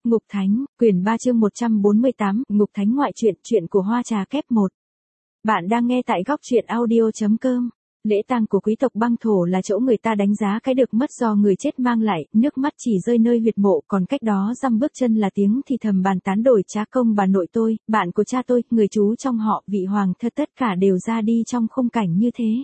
Ngục Thánh, quyển 3 chương 148, Ngục Thánh ngoại truyện, truyện của Hoa Trà Kép 1. Bạn đang nghe tại góc truyện audio.com. Lễ tang của quý tộc băng thổ là chỗ người ta đánh giá cái được mất do người chết mang lại, nước mắt chỉ rơi nơi huyệt mộ, còn cách đó dăm bước chân là tiếng thì thầm bàn tán đổi trá công bà nội tôi, bạn của cha tôi, người chú trong họ, vị hoàng thất tất cả đều ra đi trong khung cảnh như thế.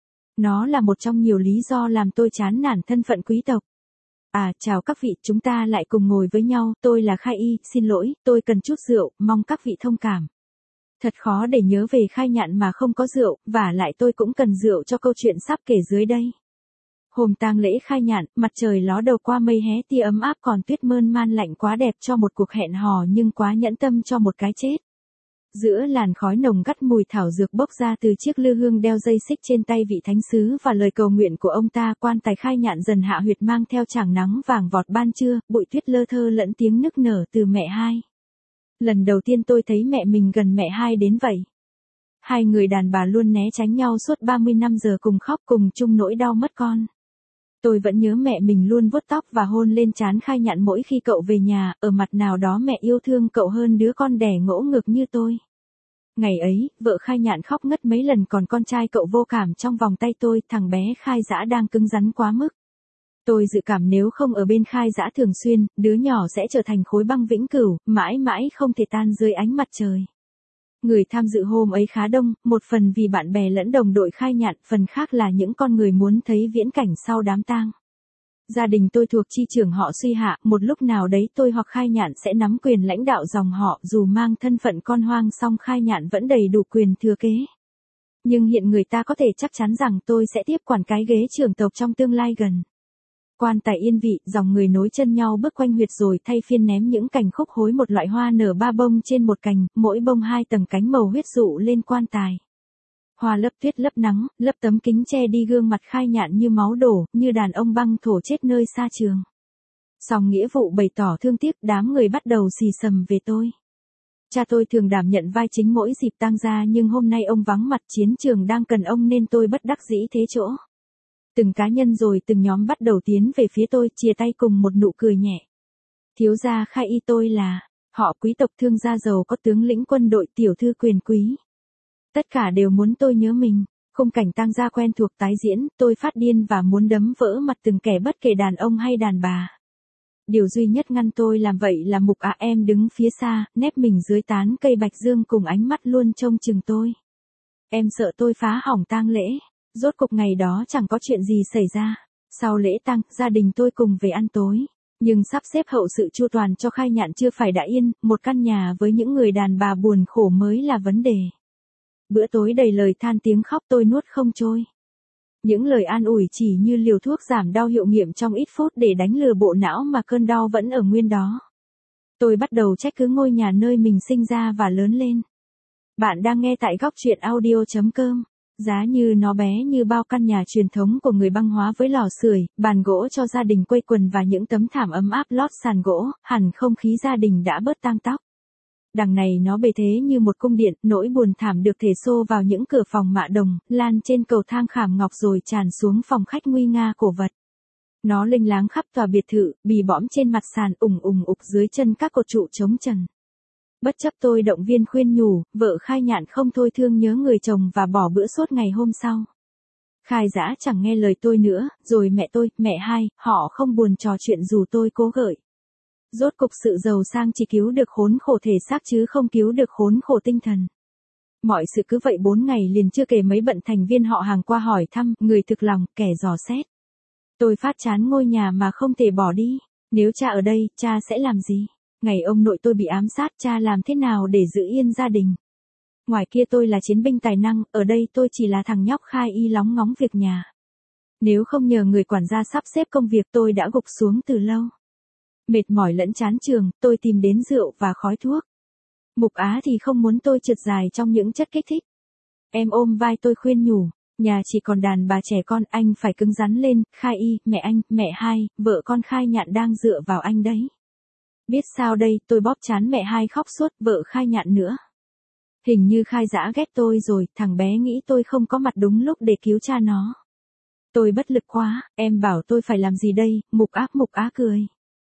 Nó là một trong nhiều lý do làm tôi chán nản thân phận quý tộc. À, chào các vị, chúng ta lại cùng ngồi với nhau, tôi là Khai Y, xin lỗi, tôi cần chút rượu, mong các vị thông cảm. Thật khó để nhớ về Khai Nhạn mà không có rượu, và lại tôi cũng cần rượu cho câu chuyện sắp kể dưới đây. Hôm tang lễ Khai Nhạn, mặt trời ló đầu qua mây hé tia ấm áp còn tuyết mơn man lạnh quá đẹp cho một cuộc hẹn hò nhưng quá nhẫn tâm cho một cái chết. Giữa làn khói nồng gắt mùi thảo dược bốc ra từ chiếc lư hương đeo dây xích trên tay vị thánh sứ và lời cầu nguyện của ông ta, quan tài Khai Nhạn dần hạ huyệt mang theo tràng nắng vàng vọt ban trưa, bụi tuyết lơ thơ lẫn tiếng nức nở từ mẹ hai. Lần đầu tiên tôi thấy mẹ mình gần mẹ hai đến vậy. Hai người đàn bà luôn né tránh nhau suốt 30 năm giờ cùng khóc cùng chung nỗi đau mất con. Tôi vẫn nhớ mẹ mình luôn vuốt tóc và hôn lên trán Khai Nhạn mỗi khi cậu về nhà, ở mặt nào đó mẹ yêu thương cậu hơn đứa con đẻ ngỗ ngược như tôi. Ngày ấy, vợ Khai Nhạn khóc ngất mấy lần còn con trai cậu vô cảm trong vòng tay tôi, thằng bé Khai Dã đang cứng rắn quá mức. Tôi dự cảm nếu không ở bên Khai Dã thường xuyên, đứa nhỏ sẽ trở thành khối băng vĩnh cửu, mãi mãi không thể tan dưới ánh mặt trời. Người tham dự hôm ấy khá đông, một phần vì bạn bè lẫn đồng đội Khai Nhạn, phần khác là những con người muốn thấy viễn cảnh sau đám tang. Gia đình tôi thuộc chi trưởng họ Suy Hạ, một lúc nào đấy tôi hoặc Khai Nhạn sẽ nắm quyền lãnh đạo dòng họ, dù mang thân phận con hoang song Khai Nhạn vẫn đầy đủ quyền thừa kế. Nhưng hiện người ta có thể chắc chắn rằng tôi sẽ tiếp quản cái ghế trưởng tộc trong tương lai gần. Quan tài yên vị, dòng người nối chân nhau bước quanh huyệt rồi thay phiên ném những cành khúc hối, một loại hoa nở 3 bông trên một cành, mỗi bông 2 tầng cánh màu huyết dụ lên quan tài. Hoa lấp tuyết lấp nắng, lấp tấm kính che đi gương mặt Khai Nhạn như máu đổ, như đàn ông băng thổ chết nơi xa trường. Xong nghĩa vụ bày tỏ thương tiếc, đám người bắt đầu xì xầm về tôi. Cha tôi thường đảm nhận vai chính mỗi dịp tang gia nhưng hôm nay ông vắng mặt, chiến trường đang cần ông nên tôi bất đắc dĩ thế chỗ. Từng cá nhân rồi từng nhóm bắt đầu tiến về phía tôi, chia tay cùng một nụ cười nhẹ. Thiếu gia Khai Y, tôi là họ quý tộc thương gia giàu có, tướng lĩnh quân đội, tiểu thư quyền quý. Tất cả đều muốn tôi nhớ mình. Khung cảnh tang gia quen thuộc tái diễn, tôi phát điên và muốn đấm vỡ mặt từng kẻ bất kể đàn ông hay đàn bà. Điều duy nhất ngăn tôi làm vậy là Mục Á em đứng phía xa, nép mình dưới tán cây bạch dương cùng ánh mắt luôn trông chừng tôi. Em sợ tôi phá hỏng tang lễ. Rốt cục ngày đó chẳng có chuyện gì xảy ra. Sau lễ tang, gia đình tôi cùng về ăn tối. Nhưng sắp xếp hậu sự chu toàn cho Khai Nhạn chưa phải đã yên, một căn nhà với những người đàn bà buồn khổ mới là vấn đề. Bữa tối đầy lời than tiếng khóc tôi nuốt không trôi. Những lời an ủi chỉ như liều thuốc giảm đau hiệu nghiệm trong ít phút để đánh lừa bộ não mà cơn đau vẫn ở nguyên đó. Tôi bắt đầu trách cứ ngôi nhà nơi mình sinh ra và lớn lên. Bạn đang nghe tại góc truyện audio.com. Giá như nó bé như bao căn nhà truyền thống của người băng hóa với lò sưởi, bàn gỗ cho gia đình quây quần và những tấm thảm ấm áp lót sàn gỗ, hẳn không khí gia đình đã bớt tang tóc. Đằng này nó bề thế như một cung điện, nỗi buồn thảm được thể xô vào những cửa phòng mạ đồng, lan trên cầu thang khảm ngọc rồi tràn xuống phòng khách nguy nga cổ vật. Nó lênh láng khắp tòa biệt thự, bì bõm trên mặt sàn, ủng ục dưới chân các cột trụ chống trần. Bất chấp tôi động viên khuyên nhủ, vợ Khai Nhạn không thôi thương nhớ người chồng và bỏ bữa suốt ngày hôm sau. Khai Dã chẳng nghe lời tôi nữa, rồi mẹ tôi, mẹ hai, họ không buồn trò chuyện dù tôi cố gợi. Rốt cục sự giàu sang chỉ cứu được khốn khổ thể xác chứ không cứu được khốn khổ tinh thần. Mọi sự cứ vậy 4 ngày liền, chưa kể mấy bận thành viên họ hàng qua hỏi thăm, người thực lòng, kẻ dò xét. Tôi phát chán ngôi nhà mà không thể bỏ đi. Nếu cha ở đây, cha sẽ làm gì? Ngày ông nội tôi bị ám sát, cha làm thế nào để giữ yên gia đình? Ngoài kia tôi là chiến binh tài năng, ở đây tôi chỉ là thằng nhóc Khai Y lóng ngóng việc nhà. Nếu không nhờ người quản gia sắp xếp công việc tôi đã gục xuống từ lâu. Mệt mỏi lẫn chán trường, tôi tìm đến rượu và khói thuốc. Mục Á thì không muốn tôi trượt dài trong những chất kích thích. Em ôm vai tôi khuyên nhủ, nhà chỉ còn đàn bà trẻ con, anh phải cứng rắn lên, Khai Y, mẹ anh, mẹ hai, vợ con Khai Nhạn đang dựa vào anh đấy. Biết sao đây, tôi bóp trán mẹ hai khóc suốt, vợ Khai Nhạn nữa. Hình như Khai Dã ghét tôi rồi, thằng bé nghĩ tôi không có mặt đúng lúc để cứu cha nó. Tôi bất lực quá, em bảo tôi phải làm gì đây, Mục Á cười.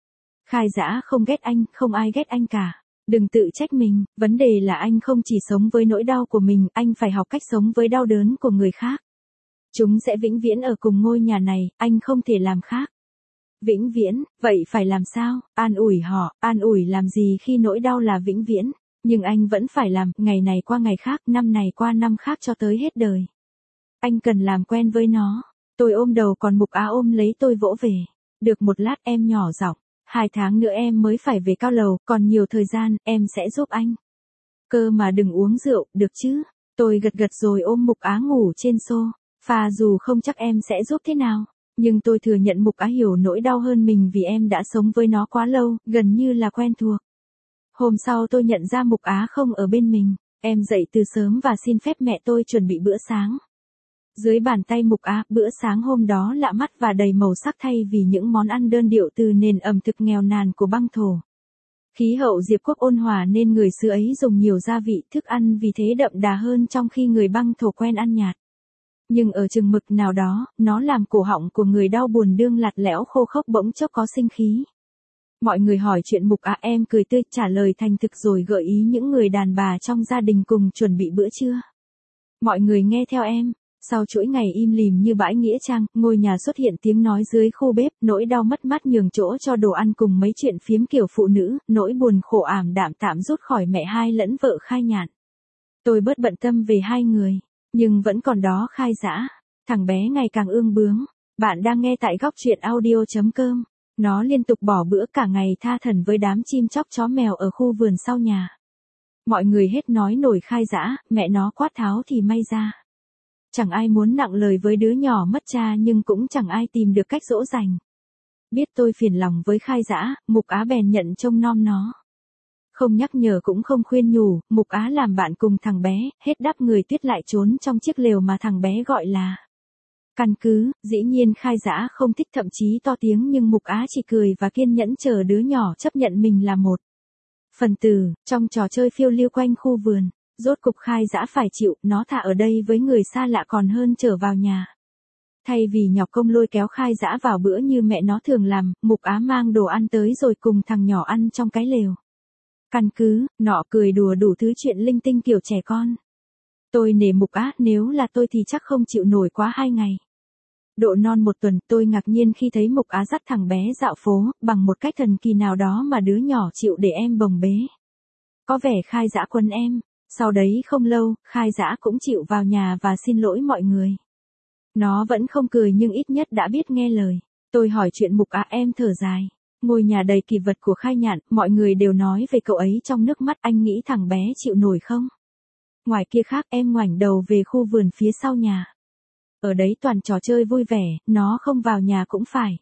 Khai Dã không ghét anh, không ai ghét anh cả. Đừng tự trách mình, vấn đề là anh không chỉ sống với nỗi đau của mình, anh phải học cách sống với đau đớn của người khác. Chúng sẽ vĩnh viễn ở cùng ngôi nhà này, anh không thể làm khác. Vĩnh viễn, vậy phải làm sao? An ủi họ, an ủi làm gì khi nỗi đau là vĩnh viễn? Nhưng anh vẫn phải làm, ngày này qua ngày khác, năm này qua năm khác cho tới hết đời. Anh cần làm quen với nó. Tôi ôm đầu còn Mục Á ôm lấy tôi vỗ về. Được một lát em nhỏ giọng, 2 tháng nữa em mới phải về cao lầu, còn nhiều thời gian, em sẽ giúp anh. Cơ mà đừng uống rượu, được chứ? Tôi gật gật rồi ôm Mục Á ngủ trên sofa, dù không chắc em sẽ giúp thế nào. Nhưng tôi thừa nhận Mục Á hiểu nỗi đau hơn mình vì em đã sống với nó quá lâu, gần như là quen thuộc. Hôm sau tôi nhận ra Mục Á không ở bên mình. Em dậy từ sớm và xin phép mẹ tôi chuẩn bị bữa sáng. Dưới bàn tay Mục Á, bữa sáng hôm đó lạ mắt và đầy màu sắc thay vì những món ăn đơn điệu từ nền ẩm thực nghèo nàn của băng thổ. Khí hậu Diệp Quốc ôn hòa nên người xứ ấy dùng nhiều gia vị, thức ăn vì thế đậm đà hơn trong khi người băng thổ quen ăn nhạt. Nhưng ở chừng mực nào đó, nó làm cổ họng của người đau buồn đương lạt lẽo khô khốc bỗng chốc có sinh khí. Mọi người hỏi chuyện Mục Á, em cười tươi trả lời thành thực rồi gợi ý những người đàn bà trong gia đình cùng chuẩn bị bữa trưa. Mọi người nghe theo em. Sau chuỗi ngày im lìm như bãi nghĩa trang, ngôi nhà xuất hiện tiếng nói dưới khu bếp, nỗi đau mất mát nhường chỗ cho đồ ăn cùng mấy chuyện phiếm kiểu phụ nữ, nỗi buồn khổ ảm đạm tạm rút khỏi mẹ hai lẫn vợ Khai Nhạn. Tôi bớt bận tâm về hai người, nhưng vẫn còn đó Khai Dã, thằng bé ngày càng ương bướng. Bạn đang nghe tại góc truyện audio.com. Nó liên tục bỏ bữa cả ngày tha thẩn với đám chim chóc chó mèo ở khu vườn sau nhà. Mọi người hết nói nổi Khai Dã, mẹ nó quát tháo thì may ra. Chẳng ai muốn nặng lời với đứa nhỏ mất cha nhưng cũng chẳng ai tìm được cách dỗ dành. Biết tôi phiền lòng với Khai Dã, Mục Á bèn nhận trông nom nó. Không nhắc nhở cũng không khuyên nhủ, Mục Á làm bạn cùng thằng bé, hết đắp người Tuyết lại trốn trong chiếc lều mà thằng bé gọi là căn cứ. Dĩ nhiên Khai Dã không thích, thậm chí to tiếng, nhưng Mục Á chỉ cười và kiên nhẫn chờ đứa nhỏ chấp nhận mình là một phần tử trong trò chơi phiêu lưu quanh khu vườn. Rốt cục Khai Dã phải chịu, nó thà ở đây với người xa lạ còn hơn trở vào nhà. Thay vì nhọc công lôi kéo Khai Dã vào bữa như mẹ nó thường làm, Mục Á mang đồ ăn tới rồi cùng thằng nhỏ ăn trong cái lều. Căn cứ, nọ cười đùa đủ thứ chuyện linh tinh kiểu trẻ con. Tôi nể Mục Á, nếu là tôi thì chắc không chịu nổi quá 2 ngày. Độ non 1 tuần, tôi ngạc nhiên khi thấy Mục Á dắt thằng bé dạo phố, bằng một cách thần kỳ nào đó mà đứa nhỏ chịu để em bồng bế. Có vẻ Khai Dã quấn em. Sau đấy không lâu, Khai Dã cũng chịu vào nhà và xin lỗi mọi người. Nó vẫn không cười nhưng ít nhất đã biết nghe lời. Tôi hỏi chuyện Mục Á, em thở dài. Ngôi nhà đầy kỷ vật của Khai Nhạn, mọi người đều nói về cậu ấy trong nước mắt, anh nghĩ thằng bé chịu nổi không? Ngoài kia khác, em ngoảnh đầu về khu vườn phía sau nhà. Ở đấy toàn trò chơi vui vẻ, nó không vào nhà cũng phải.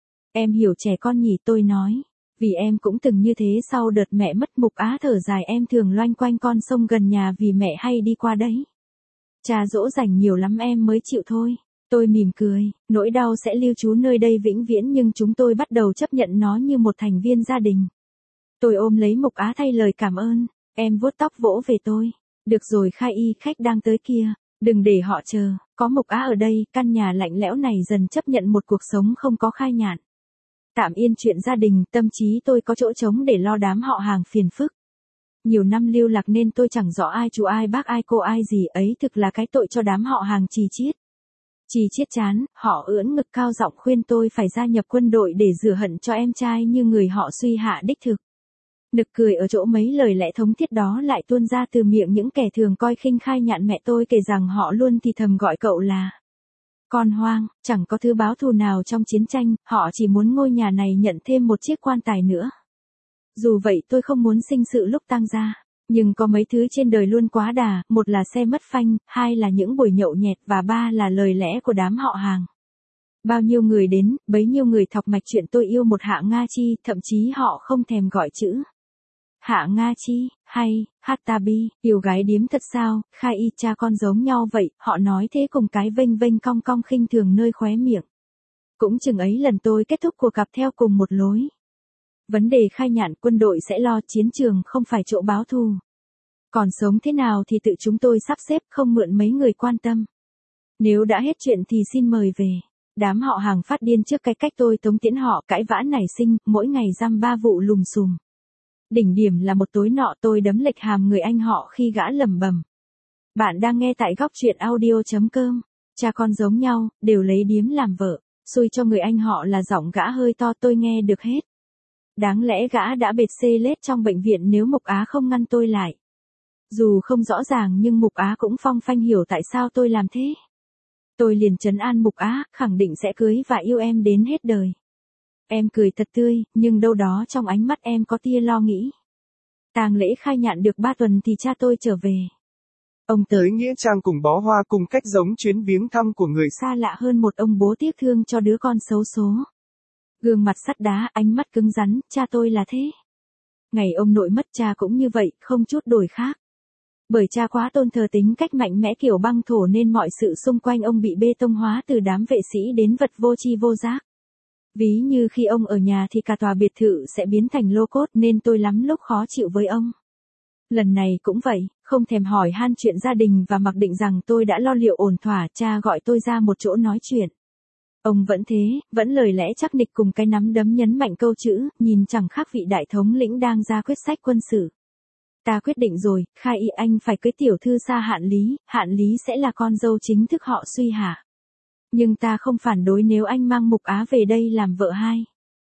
Em hiểu trẻ con nhỉ, tôi nói. Vì em cũng từng như thế sau đợt mẹ mất. Mục Á thở dài, em thường loanh quanh con sông gần nhà vì mẹ hay đi qua đấy. Cha dỗ dành nhiều lắm em mới chịu thôi. Tôi mỉm cười, nỗi đau sẽ lưu trú nơi đây vĩnh viễn nhưng chúng tôi bắt đầu chấp nhận nó như một thành viên gia đình. Tôi ôm lấy Mục Á thay lời cảm ơn, em vuốt tóc vỗ về tôi. Được rồi Khai Y, khách đang tới kia, đừng để họ chờ, có Mục Á ở đây, căn nhà lạnh lẽo này dần chấp nhận một cuộc sống không có Khai Nhạn. Tạm yên chuyện gia đình, tâm trí tôi có chỗ trống để lo đám họ hàng phiền phức. Nhiều năm lưu lạc nên tôi chẳng rõ ai chú ai bác ai cô ai gì ấy, thực là cái tội cho đám họ hàng Trì Chiết. Trì Chiết chán, họ ưỡn ngực cao giọng khuyên tôi phải gia nhập quân đội để rửa hận cho em trai như người họ suy hạ đích thực. Nực cười ở chỗ mấy lời lẽ thống thiết đó lại tuôn ra từ miệng những kẻ thường coi khinh Khai Nhạn. Mẹ tôi kể rằng họ luôn thì thầm gọi cậu là con hoang, chẳng có thứ báo thù nào trong chiến tranh, họ chỉ muốn ngôi nhà này nhận thêm một chiếc quan tài nữa. Dù vậy tôi không muốn sinh sự lúc tang gia, nhưng có mấy thứ trên đời luôn quá đà, một là xe mất phanh, hai là những buổi nhậu nhẹt và ba là lời lẽ của đám họ hàng. Bao nhiêu người đến, bấy nhiêu người thọc mạch chuyện tôi yêu một Hạ Nga Chi, thậm chí họ không thèm gọi chữ Hạ Nga Chi, hay, Hatabi, yêu gái điếm thật sao, Khai Y cha con giống nhau vậy, họ nói thế cùng cái vênh vênh cong cong khinh thường nơi khóe miệng. Cũng chừng ấy lần tôi kết thúc cuộc gặp theo cùng một lối. Vấn đề Khai Nhạn, quân đội sẽ lo, chiến trường không phải chỗ báo thù. Còn sống thế nào thì tự chúng tôi sắp xếp, không mượn mấy người quan tâm. Nếu đã hết chuyện thì xin mời về. Đám họ hàng phát điên trước cái cách tôi tống tiễn họ, cãi vã nảy sinh, mỗi ngày dăm 3 vụ lùm xùm. Đỉnh điểm là một tối nọ tôi đấm lệch hàm người anh họ khi gã lẩm bẩm. Bạn đang nghe tại góc truyện audio.com. Cha con giống nhau, đều lấy điếm làm vợ. Xui cho người anh họ là giọng gã hơi to, tôi nghe được hết. Đáng lẽ gã đã bệt xê lết trong bệnh viện nếu Mục Á không ngăn tôi lại. Dù không rõ ràng nhưng Mục Á cũng phong phanh hiểu tại sao tôi làm thế. Tôi liền trấn an Mục Á, khẳng định sẽ cưới và yêu em đến hết đời. Em cười thật tươi, nhưng đâu đó trong ánh mắt em có tia lo nghĩ. Tang lễ khai nhạn được 3 tuần thì cha tôi trở về. Ông tới nghĩa trang cùng bó hoa cùng cách giống chuyến viếng thăm của người xa lạ hơn một ông bố tiếc thương cho đứa con xấu số. Gương mặt sắt đá, ánh mắt cứng rắn, cha tôi là thế. Ngày ông nội mất cha cũng như vậy, không chút đổi khác. Bởi cha quá tôn thờ tính cách mạnh mẽ kiểu băng thổ nên mọi sự xung quanh ông bị bê tông hóa từ đám vệ sĩ đến vật vô tri vô giác. Ví như khi ông ở nhà thì cả tòa biệt thự sẽ biến thành lô cốt nên tôi lắm lúc khó chịu với ông. Lần này cũng vậy, không thèm hỏi han chuyện gia đình và mặc định rằng tôi đã lo liệu ổn thỏa, cha gọi tôi ra một chỗ nói chuyện. Ông vẫn thế, vẫn lời lẽ chắc nịch cùng cái nắm đấm nhấn mạnh câu chữ, nhìn chẳng khác vị đại thống lĩnh đang ra quyết sách quân sự. Ta quyết định rồi, Khai Y anh phải cưới tiểu thư xa Hạn Lý sẽ là con dâu chính thức họ Suy Hạ. Nhưng ta không phản đối nếu anh mang Mục Á về đây làm vợ hai.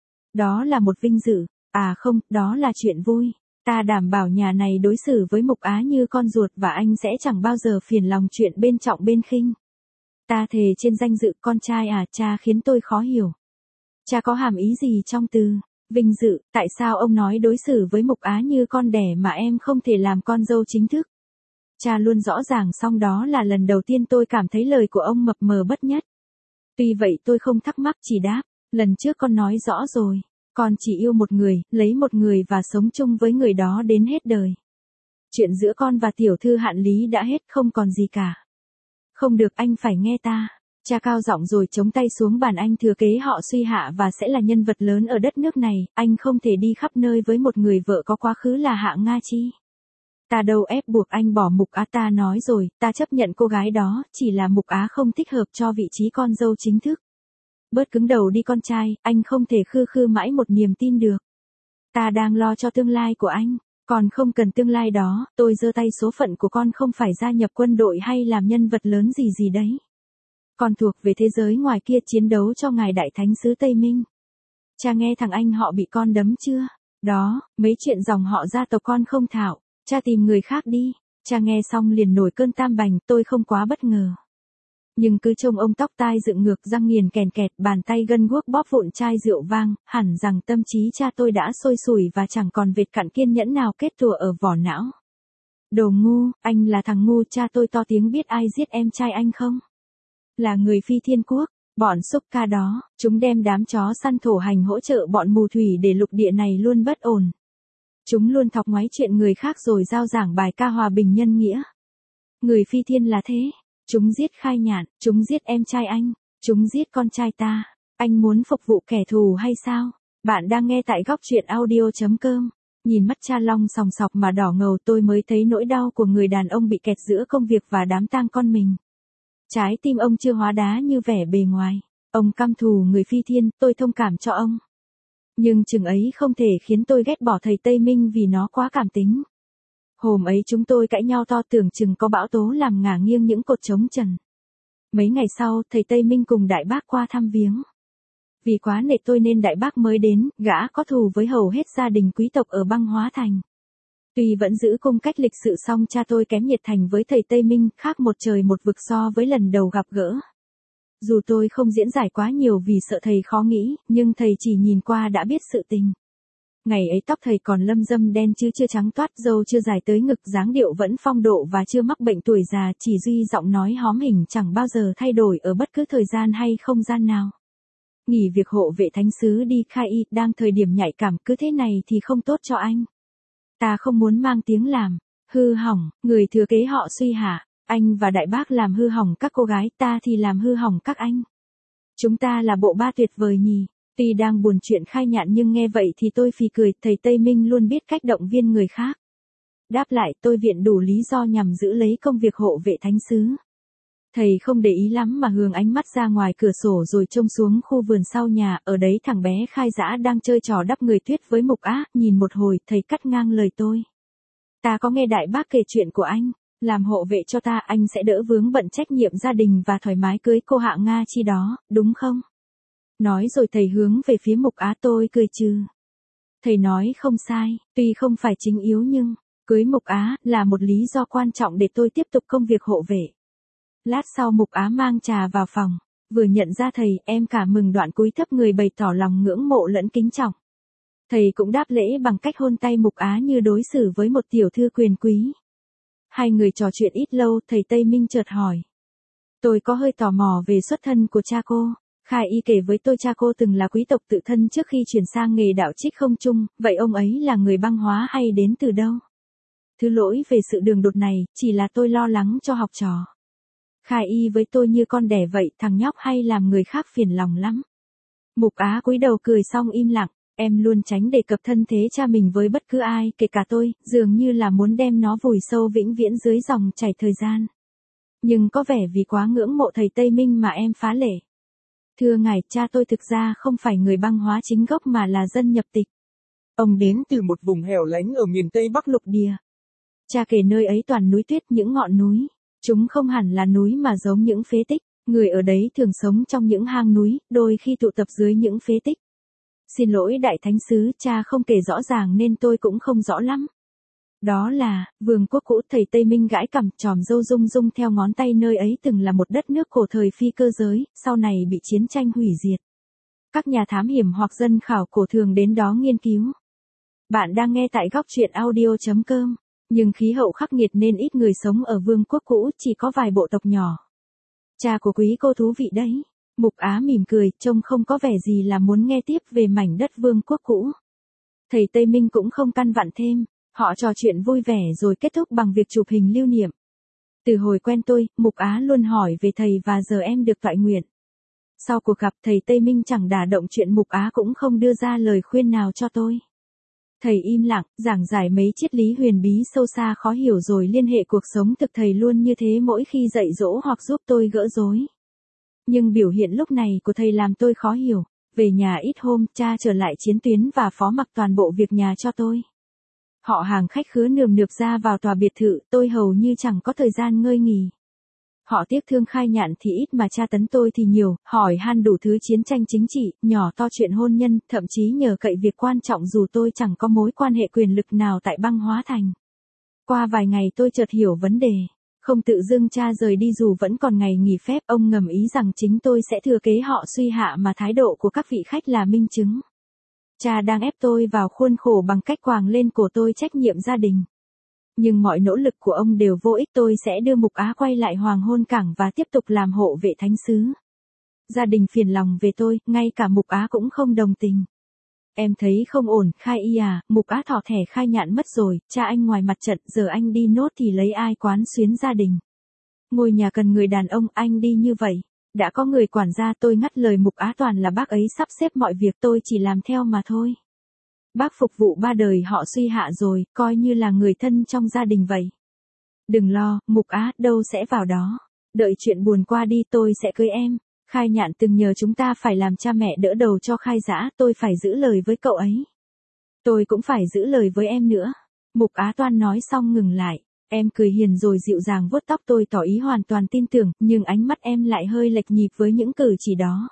Đó là một vinh dự, à không, đó là chuyện vui. Ta đảm bảo nhà này đối xử với Mục Á như con ruột và anh sẽ chẳng bao giờ phiền lòng chuyện bên trọng bên khinh. Ta thề trên danh dự con trai à, cha khiến tôi khó hiểu. Cha có hàm ý gì trong từ vinh dự, tại sao ông nói đối xử với Mục Á như con đẻ mà em không thể làm con dâu chính thức? Cha luôn rõ ràng, song đó là lần đầu tiên tôi cảm thấy lời của ông mập mờ bất nhất. Tuy vậy tôi không thắc mắc, chỉ đáp, lần trước con nói rõ rồi, con chỉ yêu một người, lấy một người và sống chung với người đó đến hết đời. Chuyện giữa con và tiểu thư Hạn Lý đã hết, không còn gì cả. Không được, anh phải nghe ta. Cha cao giọng rồi chống tay xuống bàn, anh thừa kế họ Suy Hạ và sẽ là nhân vật lớn ở đất nước này, anh không thể đi khắp nơi với một người vợ có quá khứ là Hạ Nga Chi. Ta đâu ép buộc anh bỏ Mục Á, ta nói rồi, ta chấp nhận cô gái đó, chỉ là Mục Á không thích hợp cho vị trí con dâu chính thức. Bớt cứng đầu đi con trai, anh không thể khư khư mãi một niềm tin được. Ta đang lo cho tương lai của anh, còn không cần tương lai đó, tôi giơ tay, số phận của con không phải gia nhập quân đội hay làm nhân vật lớn gì gì đấy. Con thuộc về thế giới ngoài kia, chiến đấu cho ngài đại thánh xứ Tây Minh. Cha nghe thằng anh họ bị con đấm chưa? Đó, mấy chuyện dòng họ gia tộc con không thạo, cha tìm người khác đi. Cha nghe xong liền nổi cơn tam bành, tôi không quá bất ngờ. Nhưng cứ trông ông tóc tai dựng ngược, răng nghiền kèn kẹt, bàn tay gân guốc bóp vụn chai rượu vang, hẳn rằng tâm trí cha tôi đã sôi sủi và chẳng còn vệt cặn kiên nhẫn nào kết tùa ở vỏ não. Đồ ngu, anh là thằng ngu, cha tôi to tiếng, biết ai giết em trai anh không? Là người Phi Thiên Quốc, bọn xúc ca đó, chúng đem đám chó săn thổ hành hỗ trợ bọn mù thủy để lục địa này luôn bất ổn. Chúng luôn thọc ngoáy chuyện người khác rồi giao giảng bài ca hòa bình nhân nghĩa. Người Phi Thiên là thế. Chúng giết Khai Nhạn, chúng giết em trai anh, chúng giết con trai ta. Anh muốn phục vụ kẻ thù hay sao? Bạn đang nghe tại góc truyện audio.com. Nhìn mắt cha long sòng sọc mà đỏ ngầu, tôi mới thấy nỗi đau của người đàn ông bị kẹt giữa công việc và đám tang con mình. Trái tim ông chưa hóa đá như vẻ bề ngoài. Ông căm thù người Phi Thiên, tôi thông cảm cho ông. Nhưng chừng ấy không thể khiến tôi ghét bỏ thầy Tây Minh vì nó quá cảm tính. Hôm ấy chúng tôi cãi nhau to, tưởng chừng có bão tố làm ngả nghiêng những cột chống trần. Mấy ngày sau, thầy Tây Minh cùng đại bác qua thăm viếng. Vì quá nể tôi nên đại bác mới đến, gã có thù với hầu hết gia đình quý tộc ở Băng Hóa Thành. Tuy vẫn giữ cung cách lịch sự, song cha tôi kém nhiệt thành với thầy Tây Minh, khác một trời một vực so với lần đầu gặp gỡ. Dù tôi không diễn giải quá nhiều vì sợ thầy khó nghĩ, nhưng thầy chỉ nhìn qua đã biết sự tình. Ngày ấy tóc thầy còn lâm dâm đen chứ chưa trắng toát, râu chưa dài tới ngực, dáng điệu vẫn phong độ và chưa mắc bệnh tuổi già, chỉ duy giọng nói hóm hình chẳng bao giờ thay đổi ở bất cứ thời gian hay không gian nào. Nghỉ việc hộ vệ thánh sứ đi Khai Y, đang thời điểm nhạy cảm, cứ thế này thì không tốt cho anh. Ta không muốn mang tiếng làm hư hỏng người thừa kế họ Suy Hạ. Anh và đại bác làm hư hỏng các cô gái, ta thì làm hư hỏng các anh. Chúng ta là bộ ba tuyệt vời nhỉ. Tuy đang buồn chuyện Khai Nhạn nhưng nghe vậy thì tôi phì cười, thầy Tây Minh luôn biết cách động viên người khác. Đáp lại, tôi viện đủ lý do nhằm giữ lấy công việc hộ vệ thánh sứ. Thầy không để ý lắm mà hướng ánh mắt ra ngoài cửa sổ rồi trông xuống khu vườn sau nhà, ở đấy thằng bé Khai Dã đang chơi trò đắp người tuyết với Mục Á, nhìn một hồi, thầy cắt ngang lời tôi. Ta có nghe đại bác kể chuyện của anh, làm hộ vệ cho ta anh sẽ đỡ vướng bận trách nhiệm gia đình và thoải mái cưới cô Hạ Nga chi đó, đúng không? Nói rồi thầy hướng về phía Mục Á, tôi cười trừ. Thầy nói không sai, tuy không phải chính yếu nhưng, cưới Mục Á là một lý do quan trọng để tôi tiếp tục công việc hộ vệ. Lát sau Mục Á mang trà vào phòng, vừa nhận ra thầy, em cả mừng đoạn cúi thấp người bày tỏ lòng ngưỡng mộ lẫn kính trọng. Thầy cũng đáp lễ bằng cách hôn tay Mục Á như đối xử với một tiểu thư quyền quý. Hai người trò chuyện ít lâu, thầy Tây Minh chợt hỏi. Tôi có hơi tò mò về xuất thân của cha cô. Khai Y kể với tôi cha cô từng là quý tộc tự thân trước khi chuyển sang nghề đạo trích không trung, vậy ông ấy là người băng hóa hay đến từ đâu? Thứ lỗi về sự đường đột này, chỉ là tôi lo lắng cho học trò. Khai Y với tôi như con đẻ vậy, thằng nhóc hay làm người khác phiền lòng lắm. Mục Á cúi đầu cười xong im lặng, em luôn tránh đề cập thân thế cha mình với bất cứ ai, kể cả tôi, dường như là muốn đem nó vùi sâu vĩnh viễn dưới dòng chảy thời gian. Nhưng có vẻ vì quá ngưỡng mộ thầy Tây Minh mà em phá lệ. Thưa ngài, cha tôi thực ra không phải người băng hóa chính gốc mà là dân nhập tịch. Ông đến từ một vùng hẻo lánh ở miền Tây Bắc lục địa. Cha kể nơi ấy toàn núi tuyết, những ngọn núi. Chúng không hẳn là núi mà giống những phế tích. Người ở đấy thường sống trong những hang núi, đôi khi tụ tập dưới những phế tích. Xin lỗi đại thánh sứ, cha không kể rõ ràng nên tôi cũng không rõ lắm. Đó là, vương quốc cũ. Thầy Tây Minh gãi cằm, tròm râu rung rung theo ngón tay, nơi ấy từng là một đất nước cổ thời phi cơ giới, sau này bị chiến tranh hủy diệt. Các nhà thám hiểm hoặc dân khảo cổ thường đến đó nghiên cứu. Bạn đang nghe tại góc truyện audio.com, nhưng khí hậu khắc nghiệt nên ít người sống ở vương quốc cũ, chỉ có vài bộ tộc nhỏ. Cha của quý cô thú vị đấy. Mục Á mỉm cười, trông không có vẻ gì là muốn nghe tiếp về mảnh đất vương quốc cũ. Thầy Tây Minh cũng không căn vặn thêm, họ trò chuyện vui vẻ rồi kết thúc bằng việc chụp hình lưu niệm. Từ hồi quen tôi, Mục Á luôn hỏi về thầy và giờ em được toại nguyện. Sau cuộc gặp, thầy Tây Minh chẳng đả động chuyện, Mục Á cũng không đưa ra lời khuyên nào cho tôi. Thầy im lặng, giảng giải mấy triết lý huyền bí sâu xa khó hiểu rồi liên hệ cuộc sống thực. Thầy luôn như thế mỗi khi dạy dỗ hoặc giúp tôi gỡ rối. Nhưng biểu hiện lúc này của thầy làm tôi khó hiểu. Về nhà ít hôm, cha trở lại chiến tuyến và phó mặc toàn bộ việc nhà cho tôi. Họ hàng khách khứa nườm nượp ra vào tòa biệt thự, tôi hầu như chẳng có thời gian ngơi nghỉ. Họ tiếc thương Khai Nhạn thì ít mà tra tấn tôi thì nhiều, hỏi han đủ thứ chiến tranh chính trị, nhỏ to chuyện hôn nhân, thậm chí nhờ cậy việc quan trọng dù tôi chẳng có mối quan hệ quyền lực nào tại băng hóa thành. Qua vài ngày tôi chợt hiểu vấn đề. Không tự dưng cha rời đi dù vẫn còn ngày nghỉ phép, ông ngầm ý rằng chính tôi sẽ thừa kế họ suy hạ mà thái độ của các vị khách là minh chứng. Cha đang ép tôi vào khuôn khổ bằng cách quàng lên cổ tôi trách nhiệm gia đình. Nhưng mọi nỗ lực của ông đều vô ích, tôi sẽ đưa Mục Á quay lại Hoàng Hôn Cảng và tiếp tục làm hộ vệ thánh sứ. Gia đình phiền lòng về tôi, ngay cả Mục Á cũng không đồng tình. Em thấy không ổn, Khai Y à, Mục Á thỏ thẻ. Khai Nhạn mất rồi, cha anh ngoài mặt trận, giờ anh đi nốt thì lấy ai quán xuyến gia đình. Ngôi nhà cần người đàn ông, anh đi như vậy. Đã có người quản gia. Tôi ngắt lời Mục Á, toàn là bác ấy sắp xếp mọi việc, tôi chỉ làm theo mà thôi. Bác phục vụ 3 đời họ suy hạ rồi, coi như là người thân trong gia đình vậy. Đừng lo, Mục Á, đâu sẽ vào đó. Đợi chuyện buồn qua đi tôi sẽ cưới em. Khai Nhạn từng nhờ chúng ta phải làm cha mẹ đỡ đầu cho Khai Dã, tôi phải giữ lời với cậu ấy. Tôi cũng phải giữ lời với em nữa. Mục Á toan nói xong ngừng lại. Em cười hiền rồi dịu dàng vuốt tóc tôi, tỏ ý hoàn toàn tin tưởng, nhưng ánh mắt em lại hơi lệch nhịp với những cử chỉ đó.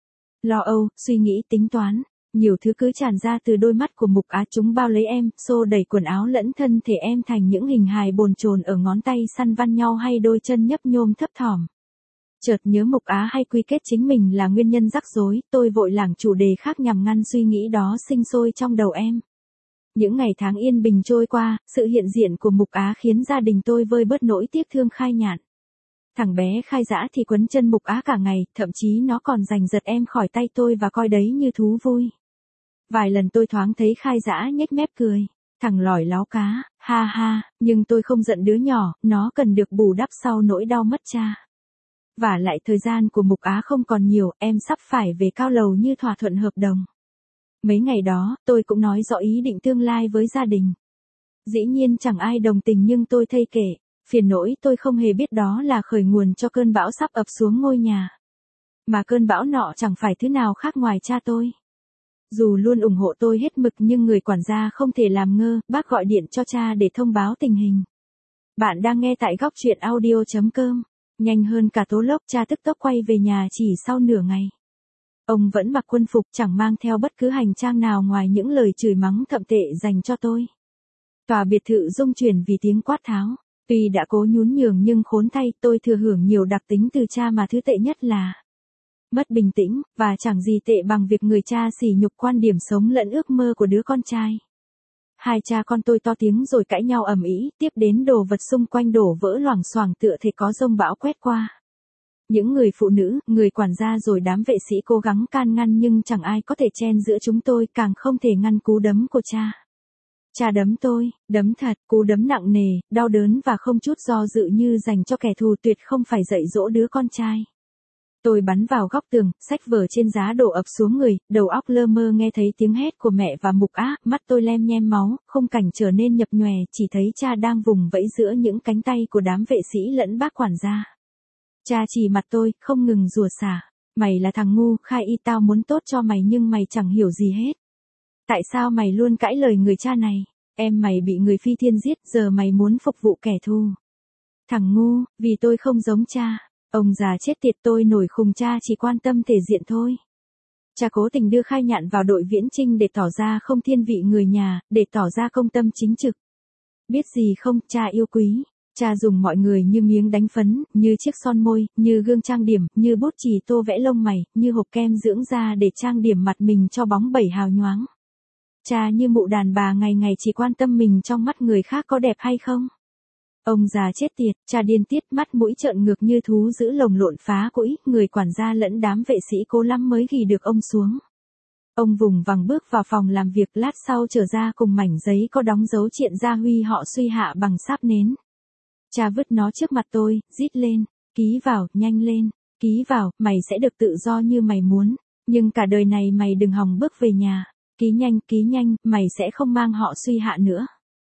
Lo âu, suy nghĩ, tính toán. Nhiều thứ cứ tràn ra từ đôi mắt của Mục Á, chúng bao lấy em, xô đẩy quần áo lẫn thân thể em thành những hình hài bồn chồn ở ngón tay săn van nhau hay đôi chân nhấp nhôm thấp thỏm. Chợt nhớ Mục Á hay quy kết chính mình là nguyên nhân rắc rối, tôi vội lảng chủ đề khác nhằm ngăn suy nghĩ đó sinh sôi trong đầu em. Những ngày tháng yên bình trôi qua, sự hiện diện của Mục Á khiến gia đình tôi vơi bớt nỗi tiếc thương Khai Nhạn. Thằng bé Khai Dã thì quấn chân Mục Á cả ngày, thậm chí nó còn giành giật em khỏi tay tôi và coi đấy như thú vui. Vài lần tôi thoáng thấy Khai Dã nhếch mép cười. Thằng lỏi láo cá, ha ha, nhưng tôi không giận đứa nhỏ, nó cần được bù đắp sau nỗi đau mất cha. Và lại thời gian của Mục Á không còn nhiều, em sắp phải về Cao Lầu như thỏa thuận hợp đồng. Mấy ngày đó, tôi cũng nói rõ ý định tương lai với gia đình. Dĩ nhiên chẳng ai đồng tình nhưng tôi thây kể. Phiền nỗi tôi không hề biết đó là khởi nguồn cho cơn bão sắp ập xuống ngôi nhà. Mà cơn bão nọ chẳng phải thứ nào khác ngoài cha tôi. Dù luôn ủng hộ tôi hết mực nhưng người quản gia không thể làm ngơ, bác gọi điện cho cha để thông báo tình hình. Bạn đang nghe tại góc truyện audio.com. Nhanh hơn cả tố lốc, cha tức tốc quay về nhà chỉ sau nửa ngày. Ông vẫn mặc quân phục, chẳng mang theo bất cứ hành trang nào ngoài những lời chửi mắng thậm tệ dành cho tôi. Tòa biệt thự rung chuyển vì tiếng quát tháo. Tuy đã cố nhún nhường nhưng khốn thay, tôi thừa hưởng nhiều đặc tính từ cha mà thứ tệ nhất là mất bình tĩnh, và chẳng gì tệ bằng việc người cha sỉ nhục quan điểm sống lẫn ước mơ của đứa con trai. Hai cha con tôi to tiếng rồi cãi nhau ầm ĩ, tiếp đến đồ vật xung quanh đổ vỡ loảng xoảng tựa thể có dông bão quét qua. Những người phụ nữ, người quản gia rồi đám vệ sĩ cố gắng can ngăn nhưng chẳng ai có thể chen giữa chúng tôi, càng không thể ngăn cú đấm của cha. Cha đấm tôi, đấm thật, cú đấm nặng nề, đau đớn và không chút do dự như dành cho kẻ thù, tuyệt không phải dạy dỗ đứa con trai. Tôi bắn vào góc tường, sách vở trên giá đổ ập xuống người, đầu óc lơ mơ nghe thấy tiếng hét của mẹ và Mục Á, mắt tôi lem nhem máu, khung cảnh trở nên nhập nhòe, chỉ thấy cha đang vùng vẫy giữa những cánh tay của đám vệ sĩ lẫn bác quản gia. Cha chỉ mặt tôi, không ngừng rủa xả. Mày là thằng ngu, Khai Y, tao muốn tốt cho mày nhưng mày chẳng hiểu gì hết. Tại sao mày luôn cãi lời người cha này? Em mày bị người phi thiên giết, giờ mày muốn phục vụ kẻ thù. Thằng ngu, vì tôi không giống cha. Ông già chết tiệt, tôi nổi khùng, cha chỉ quan tâm thể diện thôi. Cha cố tình đưa Khai Nhạn vào đội viễn chinh để tỏ ra không thiên vị người nhà, để tỏ ra công tâm chính trực. Biết gì không, cha yêu quý. Cha dùng mọi người như miếng đánh phấn, như chiếc son môi, như gương trang điểm, như bút chì tô vẽ lông mày, như hộp kem dưỡng da để trang điểm mặt mình cho bóng bẩy hào nhoáng. Cha như mụ đàn bà ngày ngày chỉ quan tâm mình trong mắt người khác có đẹp hay không. Ông già chết tiệt, cha điên tiết, mắt mũi trợn ngược như thú dữ lồng lộn phá cũi, người quản gia lẫn đám vệ sĩ cố lắm mới ghi được ông xuống. Ông vùng vằng bước vào phòng làm việc, lát sau trở ra cùng mảnh giấy có đóng dấu triện gia huy họ suy hạ bằng sáp nến. Cha vứt nó trước mặt tôi, rít lên, ký vào, nhanh lên, ký vào, mày sẽ được tự do như mày muốn, nhưng cả đời này mày đừng hòng bước về nhà. Ký nhanh, mày sẽ không mang họ suy hạ nữa.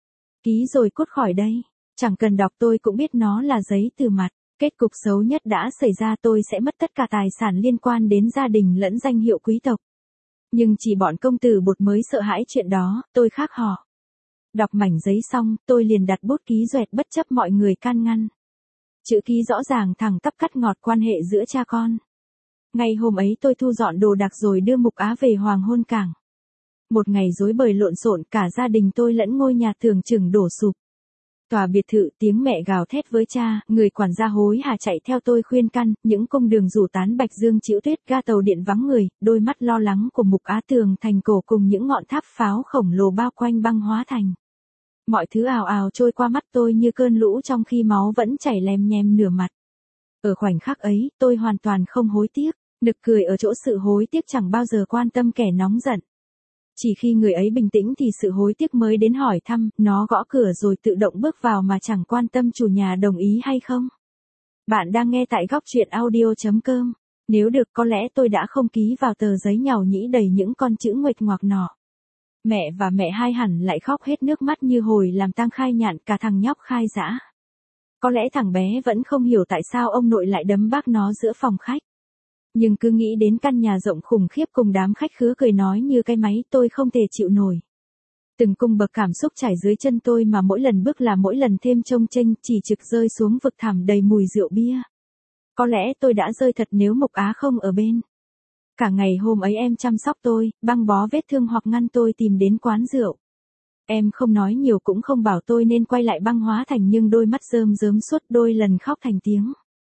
Ký rồi cút khỏi đây. Chẳng cần đọc tôi cũng biết nó là giấy từ mặt. Kết cục xấu nhất đã xảy ra, tôi sẽ mất tất cả tài sản liên quan đến gia đình lẫn danh hiệu quý tộc. Nhưng chỉ bọn công tử bột mới sợ hãi chuyện đó, tôi khác họ. Đọc mảnh giấy xong, tôi liền đặt bút ký duẹt bất chấp mọi người can ngăn. Chữ ký rõ ràng thẳng tắp cắt ngọt quan hệ giữa cha con. Ngày hôm ấy tôi thu dọn đồ đạc rồi đưa Mục Á về hoàng hôn cảng. Một ngày rối bời lộn xộn, cả gia đình tôi lẫn ngôi nhà tưởng chừng đổ sụp. Tòa biệt thự, tiếng mẹ gào thét với cha, người quản gia hối hả chạy theo tôi khuyên can, những cung đường rủ tán bạch dương chĩu tuyết, ga tàu điện vắng người, đôi mắt lo lắng của Mục Á, tường thành cổ cùng những ngọn tháp pháo khổng lồ bao quanh băng hóa thành. Mọi thứ ào ào trôi qua mắt tôi như cơn lũ trong khi máu vẫn chảy lem nhem nửa mặt. Ở khoảnh khắc ấy, tôi hoàn toàn không hối tiếc, nực cười ở chỗ sự hối tiếc chẳng bao giờ quan tâm kẻ nóng giận. Chỉ khi người ấy bình tĩnh thì sự hối tiếc mới đến hỏi thăm, nó gõ cửa rồi tự động bước vào mà chẳng quan tâm chủ nhà đồng ý hay không. Bạn đang nghe tại góc truyện audio.com. Nếu được có lẽ tôi đã không ký vào tờ giấy nhàu nhĩ đầy những con chữ nguệch ngoạc nọ. Mẹ và mẹ hai hẳn lại khóc hết nước mắt như hồi làm tang Khai Nhạn, cả thằng nhóc Khai Dã. Có lẽ thằng bé vẫn không hiểu tại sao ông nội lại đấm bác nó giữa phòng khách. Nhưng cứ nghĩ đến căn nhà rộng khủng khiếp cùng đám khách khứa cười nói như cái máy, tôi không thể chịu nổi. Từng cung bậc cảm xúc trải dưới chân tôi mà mỗi lần bước là mỗi lần thêm chông chênh, chỉ trực rơi xuống vực thẳm đầy mùi rượu bia. Có lẽ tôi đã rơi thật nếu Mục Á không ở bên. Cả ngày hôm ấy em chăm sóc tôi, băng bó vết thương hoặc ngăn tôi tìm đến quán rượu. Em không nói nhiều cũng không bảo tôi nên quay lại băng hóa thành, nhưng đôi mắt rơm rớm suốt đôi lần khóc thành tiếng.